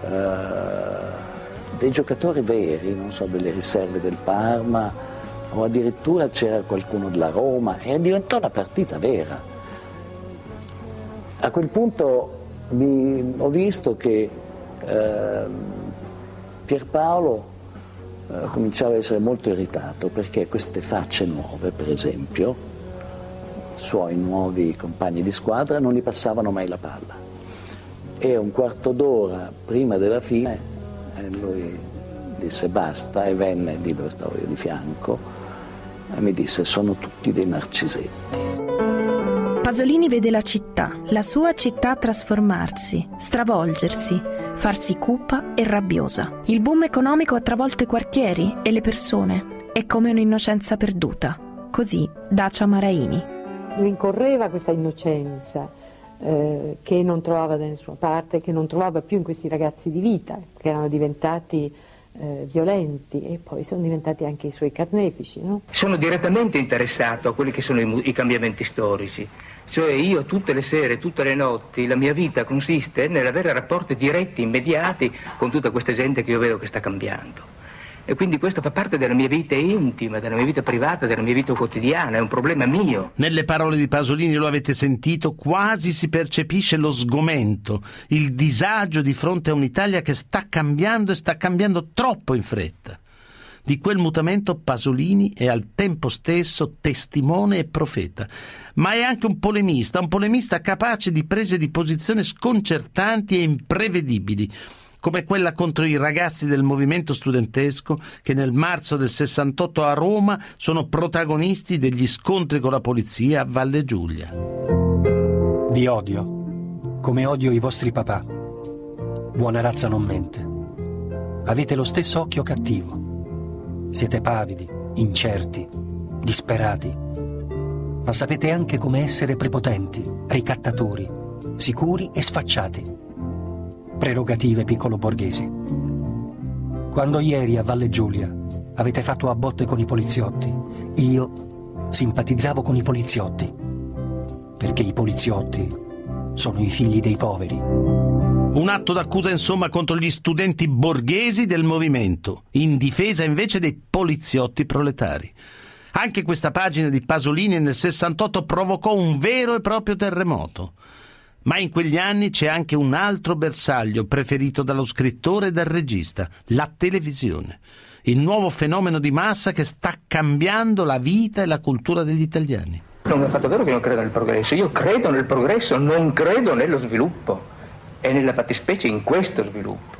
eh, dei giocatori veri, non so, delle riserve del Parma o addirittura c'era qualcuno della Roma e diventò una partita vera. A quel punto mi, ho visto che eh, Pierpaolo eh, cominciava a essere molto irritato perché queste facce nuove, per esempio, suoi nuovi compagni di squadra non gli passavano mai la palla e un quarto d'ora prima della fine lui disse basta e venne lì dove stavo io di fianco e mi disse sono tutti dei narcisetti. Pasolini vede la città, la sua città trasformarsi, stravolgersi, farsi cupa e rabbiosa. Il boom economico ha travolto i quartieri e le persone, è come un'innocenza perduta. Così Dacia Maraini. Rincorreva questa innocenza, eh, che non trovava da nessuna parte, che non trovava più in questi ragazzi di vita, che erano diventati eh, violenti e poi sono diventati anche i suoi carnefici, no? Sono direttamente interessato a quelli che sono i, i cambiamenti storici. Cioè io tutte le sere, tutte le notti, la mia vita consiste nell'avere rapporti diretti, immediati con tutta questa gente che io vedo che sta cambiando. E quindi questo fa parte della mia vita intima, della mia vita privata, della mia vita quotidiana, è un problema mio. Nelle parole di Pasolini, lo avete sentito, quasi si percepisce lo sgomento, il disagio di fronte a un'Italia che sta cambiando e sta cambiando troppo in fretta. Di quel mutamento Pasolini è al tempo stesso testimone e profeta, ma è anche un polemista, un polemista capace di prese di posizione sconcertanti e imprevedibili, come quella contro i ragazzi del movimento studentesco che nel marzo del sessantotto a Roma sono protagonisti degli scontri con la polizia a Valle Giulia. Vi odio, come odio i vostri papà. Buona razza non mente. Avete lo stesso occhio cattivo. Siete pavidi, incerti, disperati. Ma sapete anche come essere prepotenti, ricattatori, sicuri e sfacciati. Prerogative piccolo borghesi. Quando ieri a Valle Giulia avete fatto a botte con i poliziotti, io simpatizzavo con i poliziotti, perché i poliziotti sono i figli dei poveri. Un atto d'accusa insomma contro gli studenti borghesi del movimento, in difesa invece dei poliziotti proletari. Anche questa pagina di Pasolini nel sessantotto provocò un vero e proprio terremoto. Ma in quegli anni c'è anche un altro bersaglio preferito dallo scrittore e dal regista, la televisione. Il nuovo fenomeno di massa che sta cambiando la vita e la cultura degli italiani. Non è affatto vero che non credo nel progresso. Io credo nel progresso, non credo nello sviluppo. E nella fattispecie in questo sviluppo.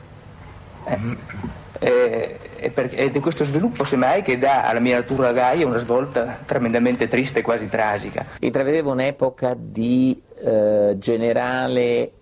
Eh. E, e, per, ed è questo sviluppo semmai che dà alla mia natura gaia una svolta tremendamente triste e quasi tragica. Intravedevo un'epoca di eh, generale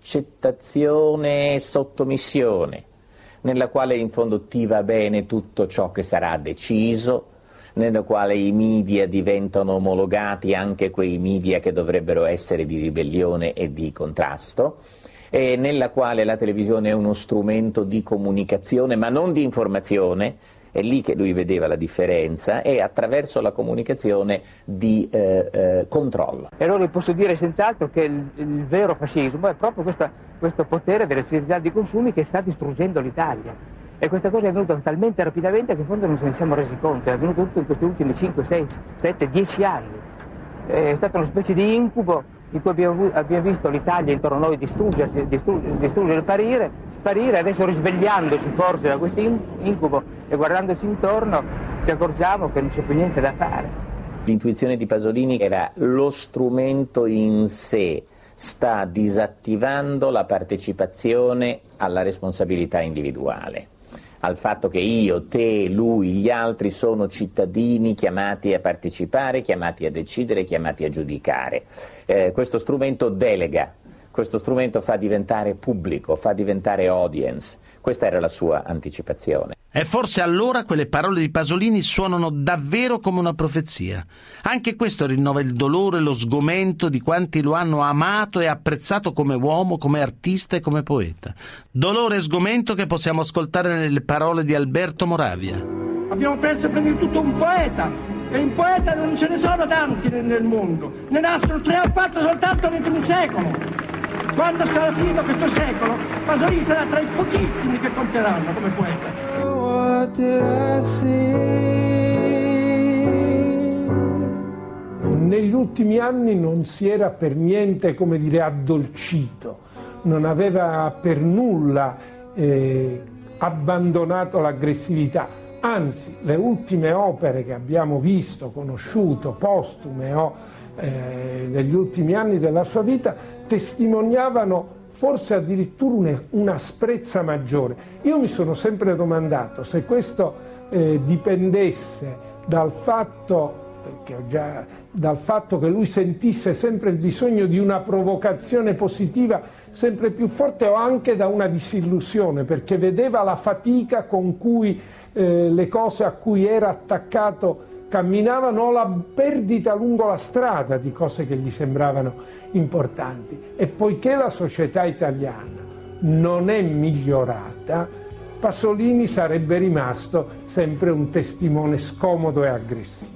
accettazione e sottomissione, nella quale in fondo ti va bene tutto ciò che sarà deciso, nella quale i media diventano omologati, anche quei media che dovrebbero essere di ribellione e di contrasto, e nella quale la televisione è uno strumento di comunicazione ma non di informazione, è lì che lui vedeva la differenza, e attraverso la comunicazione di eh, eh, controllo. E allora posso dire senz'altro che il, il vero fascismo è proprio questa, questo potere delle società di consumi che sta distruggendo l'Italia. E questa cosa è avvenuta talmente rapidamente che in fondo non se ne siamo resi conto, è avvenuto tutto in questi ultimi cinque, sei, sette, dieci anni. È stata una specie di incubo in cui abbiamo, abbiamo visto l'Italia intorno a noi distruggersi, distruggere, distruggere, sparire, sparire, adesso risvegliandoci forse da questo incubo e guardandoci intorno ci accorgiamo che non c'è più niente da fare. L'intuizione di Pasolini era lo strumento in sé sta disattivando la partecipazione alla responsabilità individuale, al fatto che io, te, lui, gli altri sono cittadini chiamati a partecipare, chiamati a decidere, chiamati a giudicare. Eh, questo strumento delega, questo strumento fa diventare pubblico, fa diventare audience. Questa era la sua anticipazione. E forse allora quelle parole di Pasolini suonano davvero come una profezia. Anche questo rinnova il dolore e lo sgomento di quanti lo hanno amato e apprezzato come uomo, come artista e come poeta. Dolore e sgomento che possiamo ascoltare nelle parole di Alberto Moravia. Abbiamo perso prima di tutto un poeta, e in poeta non ce ne sono tanti nel mondo. Ne nascono tre o quattro soltanto dentro un secolo. Quando sarà finito questo secolo, Pasolini sarà tra i pochissimi che conteranno come poeta. Negli ultimi anni non si era per niente, come dire, addolcito, non aveva per nulla eh, abbandonato l'aggressività, anzi le ultime opere che abbiamo visto, conosciuto, postume o eh, negli ultimi anni della sua vita testimoniavano forse addirittura un'asprezza maggiore. Io mi sono sempre domandato se questo eh, dipendesse dal fatto che ho già, dal fatto che lui sentisse sempre il bisogno di una provocazione positiva sempre più forte, o anche da una disillusione, perché vedeva la fatica con cui eh, le cose a cui era attaccato camminavano la perdita lungo la strada di cose che gli sembravano importanti. E poiché la società italiana non è migliorata, Pasolini sarebbe rimasto sempre un testimone scomodo e aggressivo.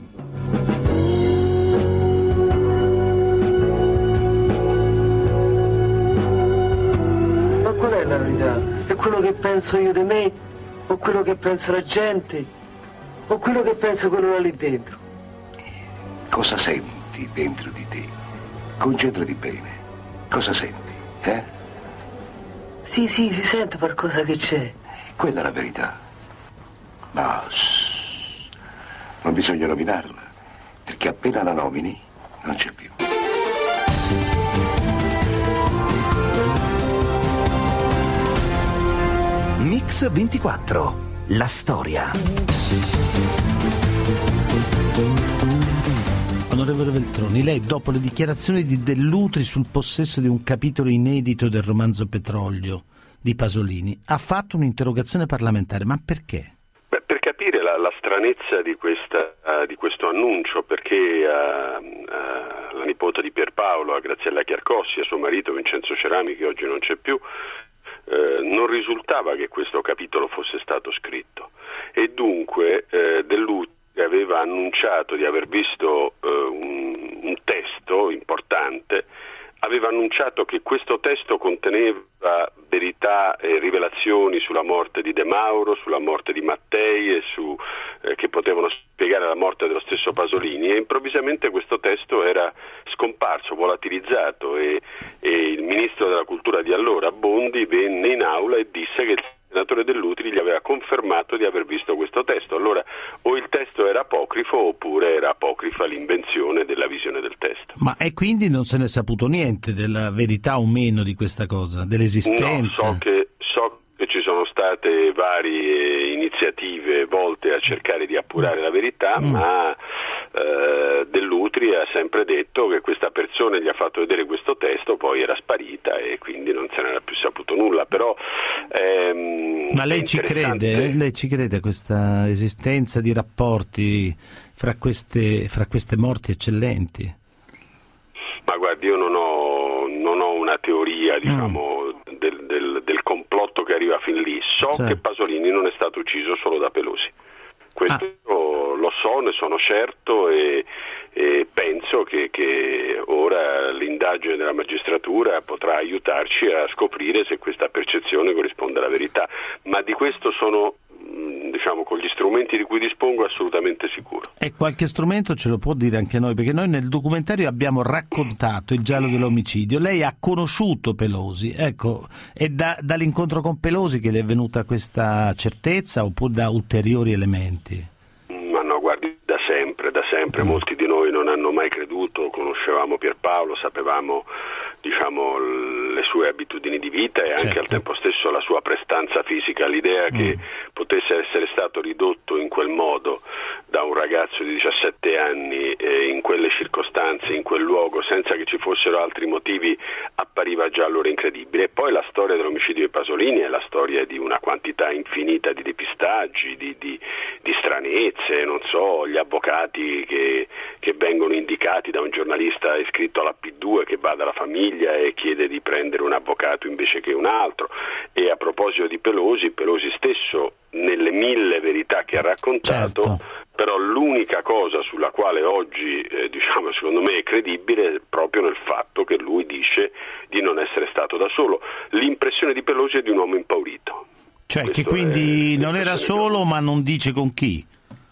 Ma qual è la verità? È quello che penso io di me, o quello che pensa la gente, o quello che pensa quello là lì dentro? Cosa senti dentro di te? Concentrati bene. Cosa senti, eh? Sì, sì, si sente qualcosa che c'è. Quella è la verità. Ma shh, non bisogna nominarla, perché appena la nomini non c'è più. Mix ventiquattro, la storia. Onorevole Veltroni, lei dopo le dichiarazioni di Dell'Utri sul possesso di un capitolo inedito del romanzo Petrolio di Pasolini ha fatto un'interrogazione parlamentare, ma perché? Beh, per capire la, la stranezza di, questa, uh, di questo annuncio, perché uh, uh, la nipote di Pierpaolo, Graziella Chiarcossi, e suo marito Vincenzo Cerami, che oggi non c'è più, uh, non risultava che questo capitolo fosse stato scritto, e dunque uh, Dell'Utri aveva annunciato di aver visto uh, un, un testo importante, aveva annunciato che questo testo conteneva verità e rivelazioni sulla morte di De Mauro, sulla morte di Mattei e su, eh, che potevano spiegare la morte dello stesso Pasolini, e improvvisamente questo testo era scomparso, volatilizzato, e, e il ministro della cultura di allora, Bondi, venne in aula e disse che il senatore Dell'Utri gli aveva confermato di aver visto questo testo. Allora o il testo era apocrifo oppure era apocrifa l'invenzione della visione del testo. Ma e quindi non se ne è saputo niente della verità o meno di questa cosa, dell'esistenza? No, so che, so che ci sono state varie iniziative volte a cercare di appurare la verità, mm. ma eh, Dell'Utri ha sempre detto che questa persona gli ha fatto vedere questo testo, poi era sparita e quindi non se n'era più saputo nulla. Però ehm, ma lei ci crede? Lei ci crede a questa esistenza di rapporti fra queste, fra queste morti eccellenti? Ma guardi, io non ho, non ho una teoria, diciamo, mm. del, del, del complotto che arriva fin lì. So sì. che Pasolini non è stato ucciso solo da Pelosi. Questo ah. lo so, ne sono certo, e, e penso che, che ora l'indagine della magistratura potrà aiutarci a scoprire se questa percezione corrisponde alla verità, ma di questo sono, diciamo, con gli strumenti di cui dispongo, assolutamente sicuro. E qualche strumento ce lo può dire anche noi, perché noi nel documentario abbiamo raccontato il giallo dell'omicidio. Lei ha conosciuto Pelosi, ecco, è da, dall'incontro con Pelosi che le è venuta questa certezza, oppure da ulteriori elementi? Ma no, guardi, da sempre, da sempre. Mm. Molti di noi non hanno mai creduto, conoscevamo Pierpaolo, sapevamo, diciamo, le sue abitudini di vita e anche certo. al tempo stesso la sua prestanza fisica. L'idea mm. che potesse essere stato ridotto in quel modo da un ragazzo di diciassette anni, eh, in quelle circostanze, in quel luogo, senza che ci fossero altri motivi, appariva già allora incredibile. E poi la storia dell'omicidio di Pasolini è la storia di una quantità infinita di depistaggi, di, di, di stranezze, non so, gli avvocati che, che vengono indicati da un giornalista iscritto alla P due che va dalla famiglia e chiede di prendere un avvocato invece che un altro. E a proposito di Pelosi, Pelosi stesso, nelle mille verità che ha raccontato, certo. però l'unica cosa sulla quale oggi, eh, diciamo, secondo me è credibile è proprio nel fatto che lui dice di non essere stato da solo. L'impressione di Pelosi è di un uomo impaurito. Cioè Questo che quindi non era solo, ma non dice con chi.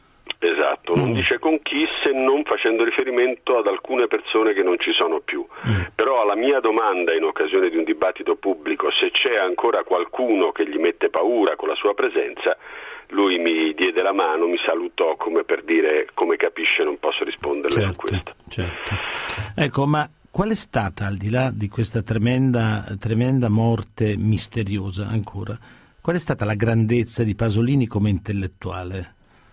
Esatto, non mm. dice con chi, se non facendo riferimento ad alcune persone che non ci sono più. Mm. Però alla mia domanda in occasione di un dibattito pubblico, se c'è ancora qualcuno che gli mette paura con la sua presenza, lui mi diede la mano, mi salutò come per dire: come capisce non posso risponderle certo, su questo. Certo. Ecco, ma qual è stata, al di là di questa tremenda, tremenda morte misteriosa ancora, qual è stata la grandezza di Pasolini come intellettuale?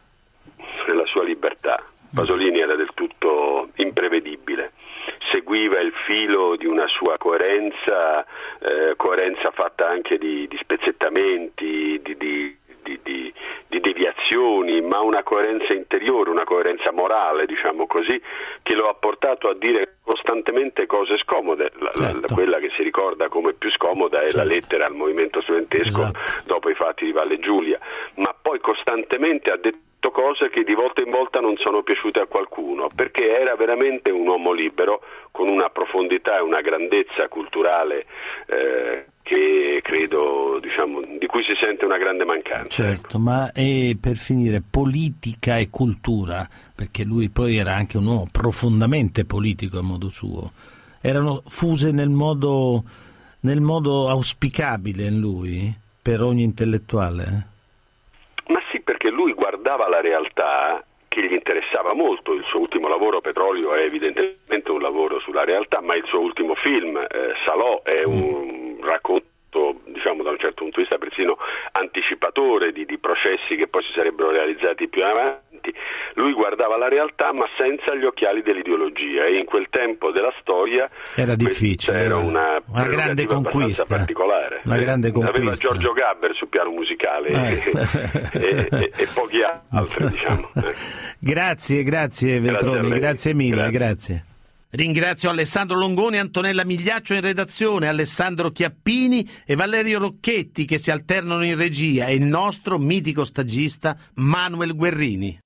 La sua libertà. Pasolini era del tutto imprevedibile, seguiva il filo di una sua coerenza, eh, coerenza fatta anche di, di spezzettamenti, di, di, di, di, di deviazioni azioni, ma una coerenza interiore, una coerenza morale, diciamo così, che lo ha portato a dire costantemente cose scomode. La, certo. la, quella che si ricorda come più scomoda è certo. la lettera al movimento studentesco esatto. dopo i fatti di Valle Giulia, ma poi costantemente ha detto cose che di volta in volta non sono piaciute a qualcuno, perché era veramente un uomo libero con una profondità e una grandezza culturale eh, che credo, diciamo, di cui si sente una grande mancanza. Certo, ma e per finire, politica e cultura, perché lui poi era anche un uomo profondamente politico a modo suo, erano fuse nel modo, nel modo auspicabile in lui per ogni intellettuale? Ma sì, perché lui guardava la realtà che gli interessava molto. Il suo ultimo lavoro, Petrolio, è evidentemente un lavoro sulla realtà, ma il suo ultimo film, eh, Salò, è un racconto, diciamo da un certo punto di vista persino anticipatore di, di processi che poi si sarebbero realizzati più avanti. Lui guardava la realtà ma senza gli occhiali dell'ideologia, e in quel tempo della storia era difficile, era una, una grande conquista particolare. Una grande conquista. Aveva Giorgio Gabber sul piano musicale eh. e, e, e pochi altri, diciamo. Grazie, grazie Veltroni, grazie, grazie mille, grazie. grazie. Ringrazio Alessandro Longoni, Antonella Migliaccio in redazione, Alessandro Chiappini e Valerio Rocchetti che si alternano in regia, e il nostro mitico stagista Manuel Guerrini.